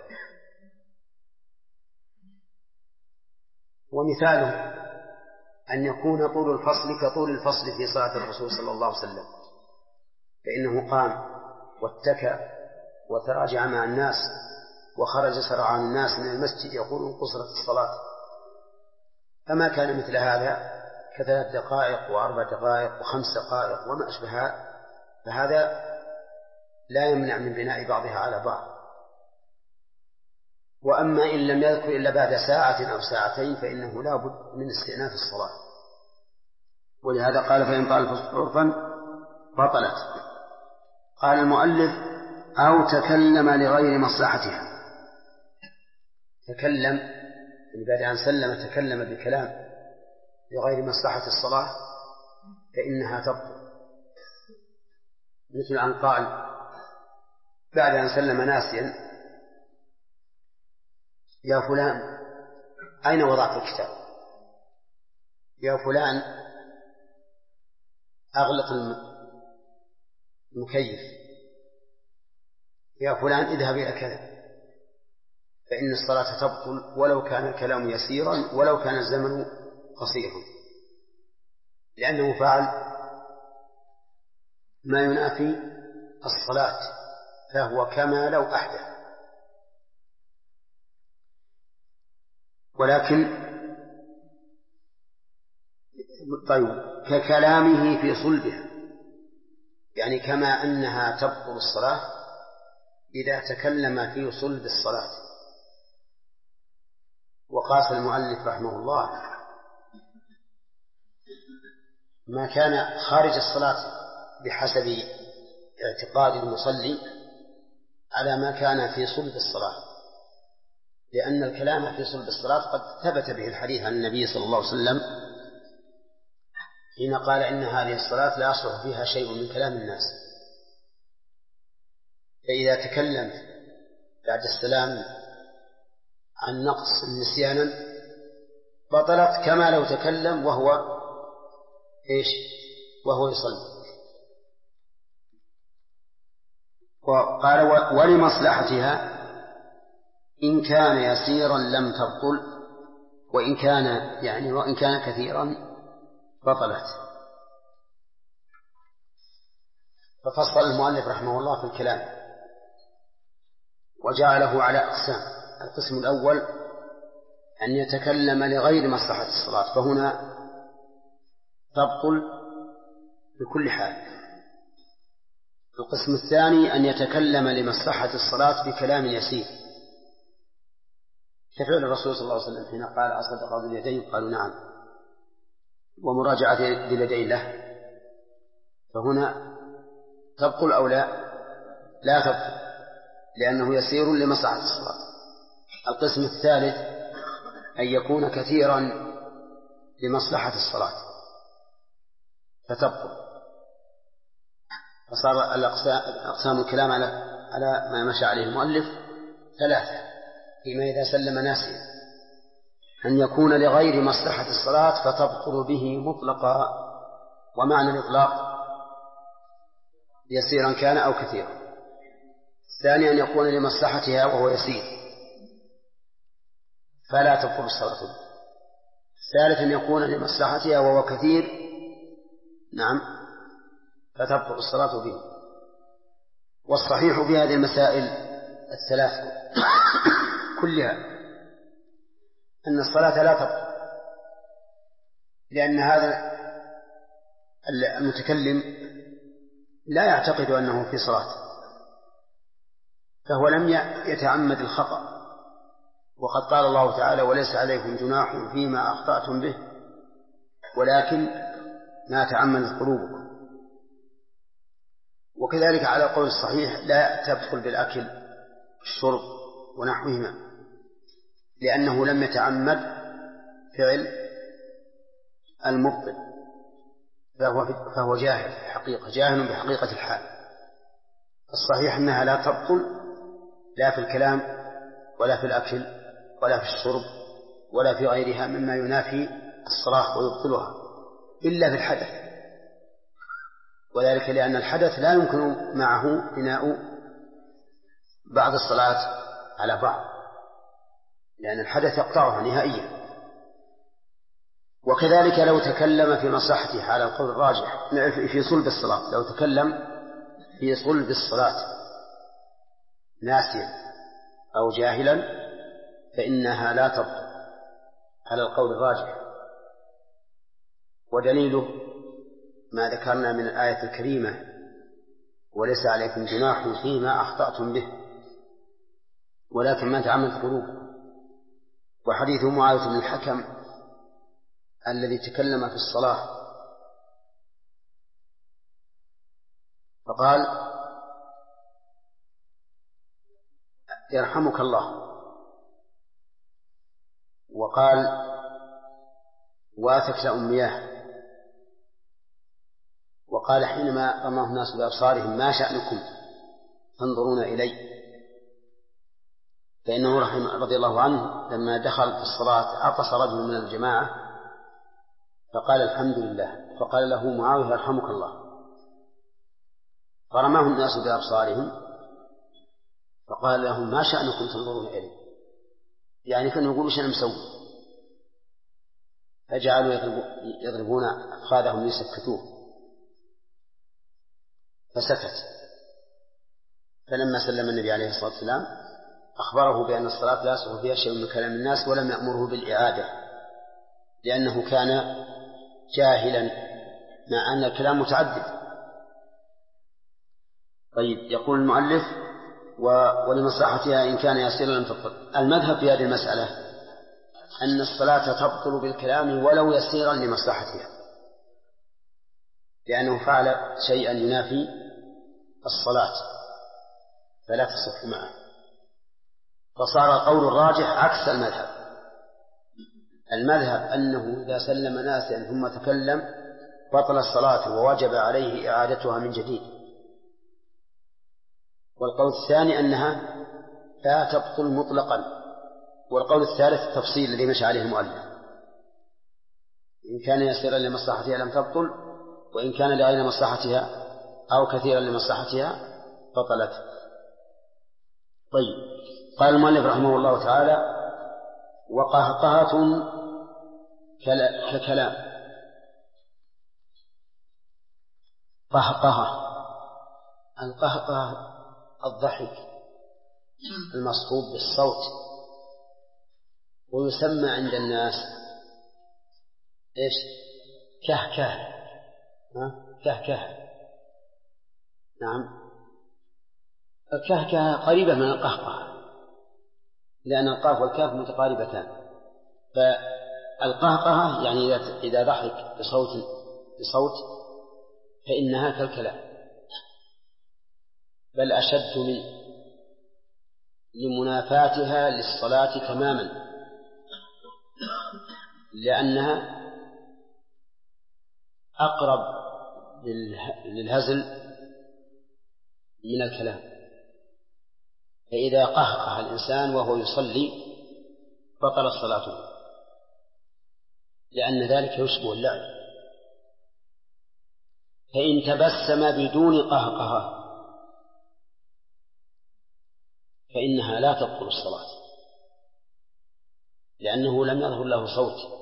ومثاله أن يكون طول الفصل كطول الفصل في صلاة الرسول صلى الله عليه وسلم، فإنه قام واتكى وتراجع مع الناس وخرج سرعان الناس من المسجد يقول قصرت الصلاة. أما كان مثل هذا ك3 دقائق و4 دقائق و5 دقائق وما أشبهها فهذا لا يمنع من بناء بعضها على بعض. وأما إن لم يذكر إلا بعد ساعة أو ساعتين فإنه لا بد من استئناف الصلاة. ولهذا قال فإن طال الفصل عرفا بطلت. قال المؤلف أو تكلم لغير مصلحتها. تكلم يعني بعد أن سلم تكلم بكلام لغير مصلحة الصلاة فإنها تبطل، مثل أن قال بعد أن سلم ناسيا يا فلان أين وضعت الكتاب؟ يا فلان أغلق المكيف، يا فلان اذهب إلى كذا، فإن الصلاة تبطل ولو كان الكلام يسيرا ولو كان الزمن قصيرا، لأنه فعل ما ينافي الصلاة فهو كما لو أحدث. ولكن طيب ككلامه في صلبها، يعني كما أنها تبطل الصلاة إذا تكلم في صلب الصلاة. وقاس المؤلف رحمه الله ما كان خارج الصلاة بحسب اعتقاد المصلي على ما كان في صلب الصلاة، لأن الكلام في صلب الصلاة قد ثبت به الحديث عن النبي صلى الله عليه وسلم حين قال إن هذه الصلاة لا يصلح فيها شيء من كلام الناس. فإذا تكلم بعد السلام عن نقص نسيانا بطلت كما لو تكلم وهو يصلي. وقال ولمصلحتها إن كان يسيرا لم تبطل وإن كان كثيرا بطلت. ففصل المؤلف رحمه الله في الكلام وجعله على أقسام. القسم الأول أن يتكلم لغير مصلحة الصلاة، فهنا تبطل بكل حال. القسم الثاني أن يتكلم لمصلحة الصلاة بكلام يسير كفعل الرسول صلى الله عليه وسلم حين قال أصدق ذو اليدين قالوا نعم، ومراجعة ذي اليدين له، فهنا تبطل أو لا تبطل لأنه يسير لمصلحة الصلاة. القسم الثالث أن يكون كثيرا لمصلحة الصلاة فتبطل. فصار أقسام الكلام على ما مشى عليه المؤلف ثلاثة فيما إذا سلم ناسيا: أن يكون لغير مصلحة الصلاة فتبطل به مطلقا، ومعنى الإطلاق يسيرا كان أو كثيرا. الثاني أن يكون لمصلحتها وهو يسير فلا تبطل الصلاة به. الثالث أن يكون لمصلحتها وهو كثير نعم فتبطل الصلاة به. والصحيح في هذه المسائل الثلاث كلها أن الصلاة لا تبطل، لأن هذا المتكلم لا يعتقد أنه في صلاة، فهو لم يتعمد الخطأ، وقد قال الله تعالى: وليس عليكم جناح فيما أخطأتم به ولكن ما تعمدت قلوبكم. وكذلك على قول الصحيح لا تبطل بالأكل الشرب ونحوهما، لأنه لم يتعمد فعل المبطل، فهو جاهل في الحقيقة، جاهل بحقيقة الحال. الصحيح أنها لا تبطل لا في الكلام ولا في الأكل ولا في الشرب ولا في غيرها مما ينافي الصلاة ويبطلها إلا في الحدث، وذلك لأن الحدث لا يمكن معه بناء بعض الصلاة على بعض، لأن الحدث يقطعها نهائيا. وكذلك لو تكلم في مصلحته على القول الراجح في صلب الصلاة، لو تكلم في صلب الصلاة ناسيا أو جاهلا فإنها لا تبطل على القول الراجح. ودليله ما ذكرنا من الآية الكريمة: وليس عليكم جناح فيما أخطأتم به ولكن ما تعمدت قلوبكم. وحديث معاوية بن الحكم الذي تكلم في الصلاة فقال: يرحمك الله، وقال: واتك لأمياه، وقال حينما رماه الناس بأبصارهم: ما شأنكم تنظرون إلي؟ فإنه رضي الله عنه لما دخل في الصلاة عطس رجل من الجماعة فقال: الحمد لله، فقال له معاوية: يرحمك الله. فرماه الناس بأبصارهم فقال لهم: ما شأنكم تنظرون إلي؟ يعني كانوا يقولوا: شأن مسوي. فجعلوا يضربون أفخاذهم ليسكتوه، فسكت. فلما سلم النبي عليه الصلاة والسلام أخبره بأن الصلاة لا يصح فيها شيء من كلام الناس، ولم يأمره بالإعادة لأنه كان جاهلا، مع أن الكلام متعدد. طيب، يقول المؤلف: ولمصلحتها إن كان يسيرا لم تبطل. المذهب في هذه المسألة أن الصلاة تبطل بالكلام ولو يسيرا لمصلحتها، لأنه فعل شيئا ينافي الصلاة فلا تصح معه. فصار القول الراجح عكس المذهب. المذهب أنه إذا سلم ناسيا ثم تكلم بطل الصلاة ووجب عليه إعادتها من جديد. والقول الثاني أنها لا تبطل مطلقا. والقول الثالث التفصيل الذي مشى عليه المؤلف: إن كان يسيرا لمصلحتها لم تبطل، وإن كان لغير مصلحتها أو كثيرا لمصلحتها بطلت. طيب، قال المؤلف رحمه الله تعالى: وقهقهة ككلام. قهقهة، القهقهة الضحك المصحوب بالصوت، ويسمى عند الناس إيش؟ كهكه. كهكه، نعم، الكهكهة قريبة من القهقهة، لأن القاف والكاف متقاربتان. فالقهقهة يعني إذا ضحك بصوت فإنها كالكلام، بل أشد منه لمنافاتها للصلاة تماما، لأنها أقرب للهزل من الكلام. فإذا قهقه الإنسان وهو يصلي بطلت صلاته، لأن ذلك يشبه اللعب. فإن تبسم بدون قهقهة فإنها لا تبطل الصلاة، لأنه لم يظهر له صوت.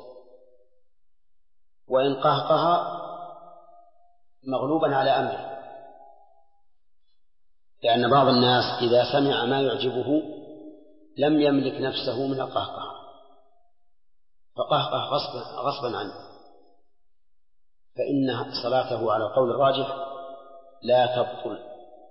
وإن قهقه مغلوبا على أمره، لأن بعض الناس إذا سمع ما يعجبه لم يملك نفسه من القهقه، فقهقه غصبا عنه، فإن صلاته على القول الراجح لا تبطل،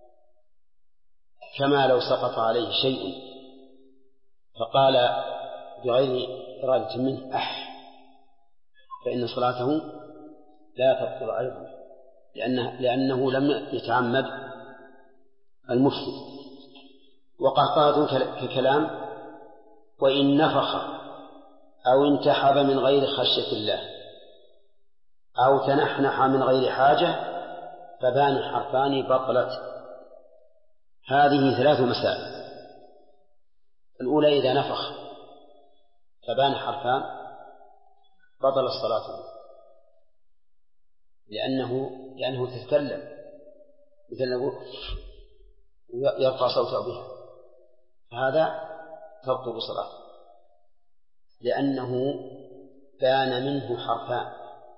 كما لو سقط عليه شيء فقال بغير إرادة منه فإن صلاته لا تبطل أيضا، لأنه لم يتعمد المفسد. وقهقهة ككلام. وإن نفخ أو انتحب من غير خشية الله أو تنحنح من غير حاجة فبان حرفان بطلت. هذه 3 مسائل. الأولى إذا نفخ فبان حرفان بطل الصلاة، لأنه تتكلم مثل يرفع صوته بها، هذا تبطل صلاته لأنه بان منه حرفان.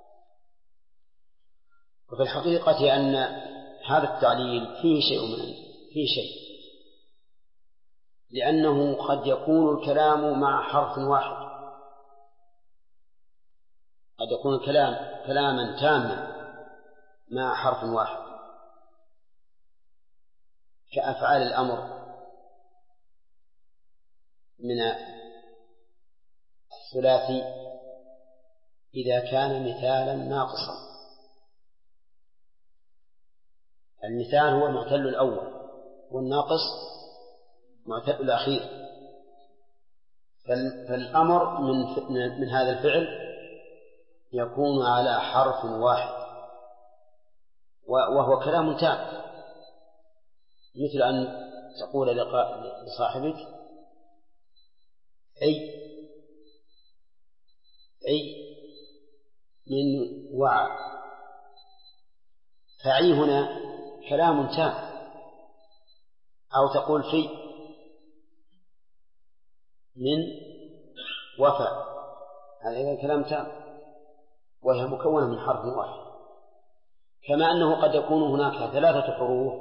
وفي الحقيقة أن هذا التعليل فيه شيء، لأنه قد يكون الكلام مع حرف واحد، قد يكون الكلام كلاما تاما مع حرف واحد، كأفعال الأمر من الثلاثي إذا كان مثالا ناقصا. المثال هو المعتل الأول والناقص معتل الأخير. فالأمر من هذا الفعل يكون على حرف واحد وهو كلام تام، مثل أن تقول لصاحبك أي من وعى. فعي هنا كلام تام. أو تقول في من وفى، هذا كلام تام وهي مكونة من حرف واحد. كما أنه قد يكون هناك 3 حروف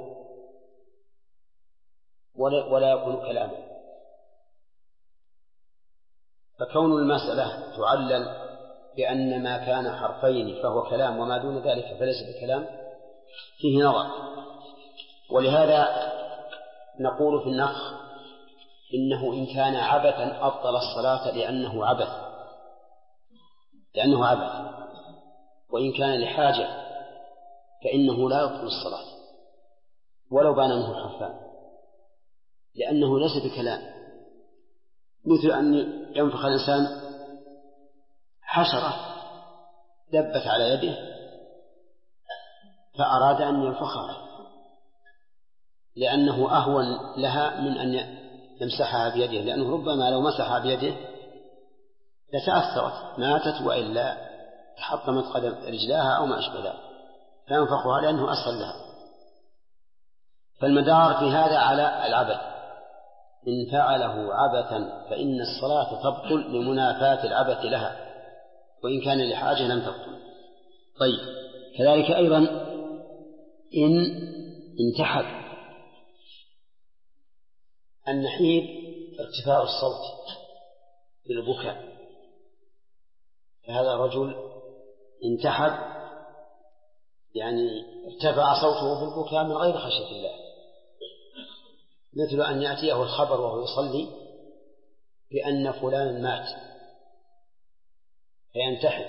ولا يكون كلاما. فكون المسألة تعلل بأن ما كان حرفين فهو كلام وما دون ذلك فليس بكلام فيه نظر. ولهذا نقول في النخ إنه إن كان عبثا أبطل الصلاة لأنه عبث، وإن كان لحاجة فإنه لا يبطل الصلاة ولو بان منه حرفان، لأنه ليس بكلام. مثل أن ينفخ الإنسان حشرة دبت على يده فأراد أن ينفخها، لأنه أهون لها من أن يمسحها بيده، لأنه ربما لو مسحها بيده لتأثرت ماتت، وإلا تحطمت قدم رجلاها أو ما أشبه ذلك، فينفخها لأنه أسهل لها. فالمدار في هذا على العبث. إن فعله عبثا فإن الصلاة تبطل لمنافاة العبث لها، وإن كان لحاجة لم تبطل. طيب، كذلك أيضا إن انتحب. النحيب ارتفاع الصوت بالبكاء، فهذا رجل انتحب يعني ارتفع صوته بالبكاء من غير خشية الله، مثل أن يأتيه الخبر وهو يصلي بأن فلان مات فينتحب.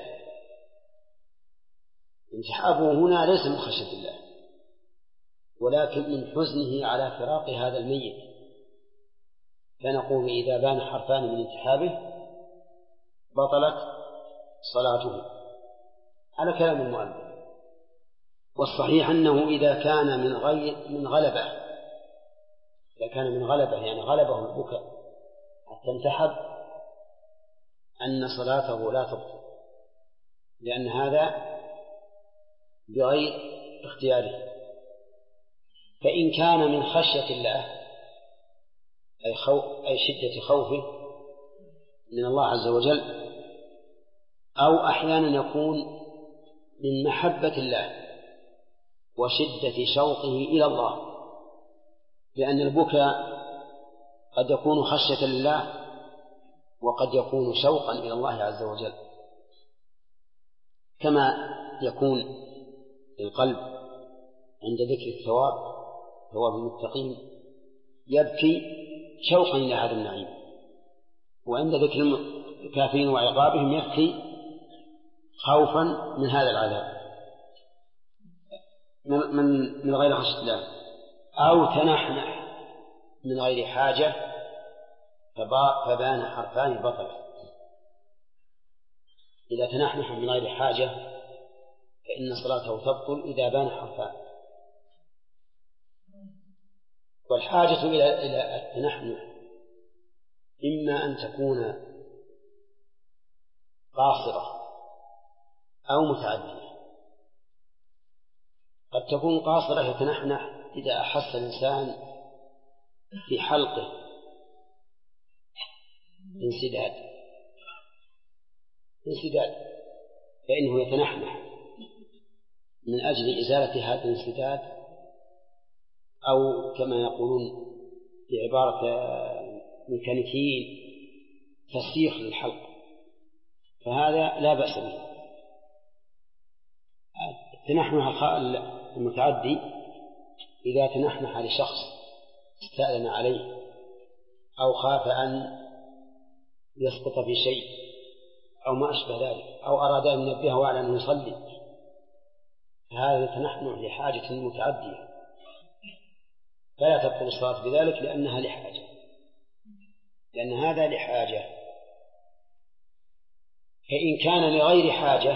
انتحابه هنا ليس من خشية الله، ولكن من حزنه على فراق هذا الميت، فنقول إذا بان حرفان من انتحابه بطلت صلاته على كلام المؤلف. والصحيح أنه إذا كان من غلبة، إذا كان من غلبة يعني غلبه البكاء حتى انتحب، أن صلاته لا تبطل، لأن هذا بغير اختياره. فإن كان من خشية الله أي شدة خوفه من الله عز وجل، أو أحيانا يكون من محبة الله وشدة شوقه إلى الله، لأن البكاء قد يكون خشية لله وقد يكون شوقا إلى الله عز وجل، كما يكون القلب عند ذكر الثواب، ثواب المتقين، يبكي شوقا إلى هذا النعيم، وعند ذكر الكافرين وعقابهم يبكي خوفا من هذا العذاب من غير خشية الله، أو تنحنح من غير حاجة فبان حرفان بطل. إذا تنحنح من غير حاجة فإن صلاته تبطل إذا بان حرفان. والحاجة إلى التنحنح إما أن تكون قاصرة أو متعدية. قد تكون قاصرة يتنحنح إذا أحس الإنسان في حلقه انسداد فإنه يتنحنح من أجل إزالة هذا الانسداد، أو كما يقولون بعبارة ميكانيكيين تسييخ للحلق، فهذا لا بأس به. التنحنح المتعدي إذا تنحنح لشخص استأذن عليه أو خاف أن يسقط في شيء أو ما أشبه ذلك، أو أراد أن ينبهه على أن يصلي، هذا يتنحنح لحاجة متعدية فلا تبطل الصلاة بذلك، لأنها لحاجة، لأن هذا لحاجة. فإن كان لغير حاجة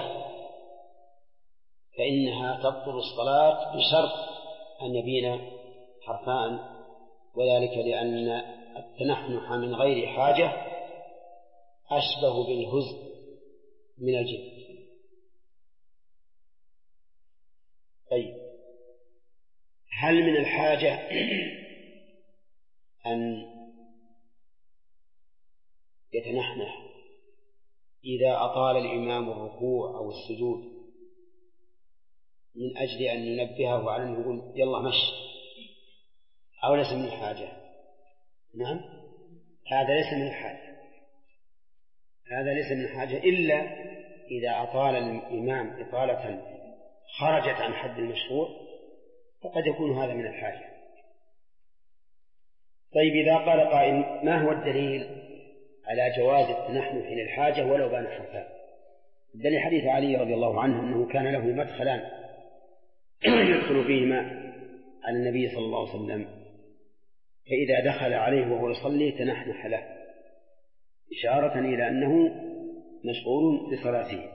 فإنها تبطل الصلاة بشرط أن يبين حرفان، وذلك لأن التنحنح من غير حاجة أشبه بالهزء من الجن. طيب، هل من الحاجة أن يتنحنح إذا أطال الإمام الركوع أو السجود من أجل أن ينبهه على أن يقول يلا مشي، أو ليس من الحاجة؟ نعم، هذا ليس من الحاجة، هذا ليس من الحاجة إلا إذا أطال الإمام إطالة خرجت عن حد المشروع، فقد يكون هذا من الحاجة. طيب، إذا قال قائل ما هو الدليل على جواز التنحنح للحاجة ولو بان حرفان؟ الدليل حديث علي رضي الله عنه أنه كان له مدخلان يدخل فيهما على النبي صلى الله عليه وسلم، فإذا دخل عليه وهو يصلي تنحنح له إشارة إلى أنه مشغول بصلاته.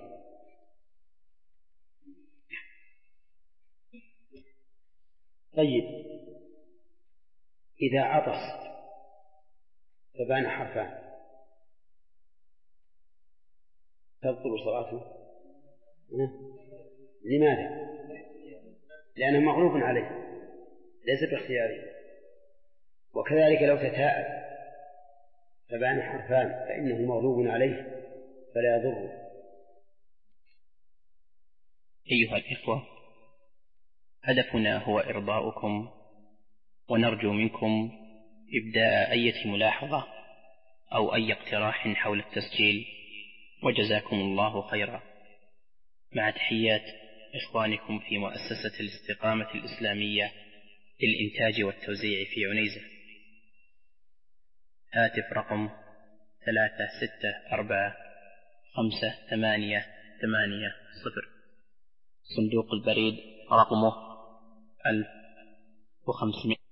طيب، إذا عطس فبان حرفان تبطل صلاته؟ لماذا؟ لأنه مغلوب عليه ليس باختياره. وكذلك لو تثاءب فبان حرفان فإنه مغلوب عليه فلا يضر. أيها الإخوة، هدفنا هو إرضاؤكم، ونرجو منكم إبداء أي ملاحظة أو أي اقتراح حول التسجيل، وجزاكم الله خيرا. مع تحيات إخوانكم في مؤسسة الاستقامة الإسلامية للإنتاج والتوزيع في عنيزة. هاتف رقم 3645880. صندوق البريد رقمه 1500.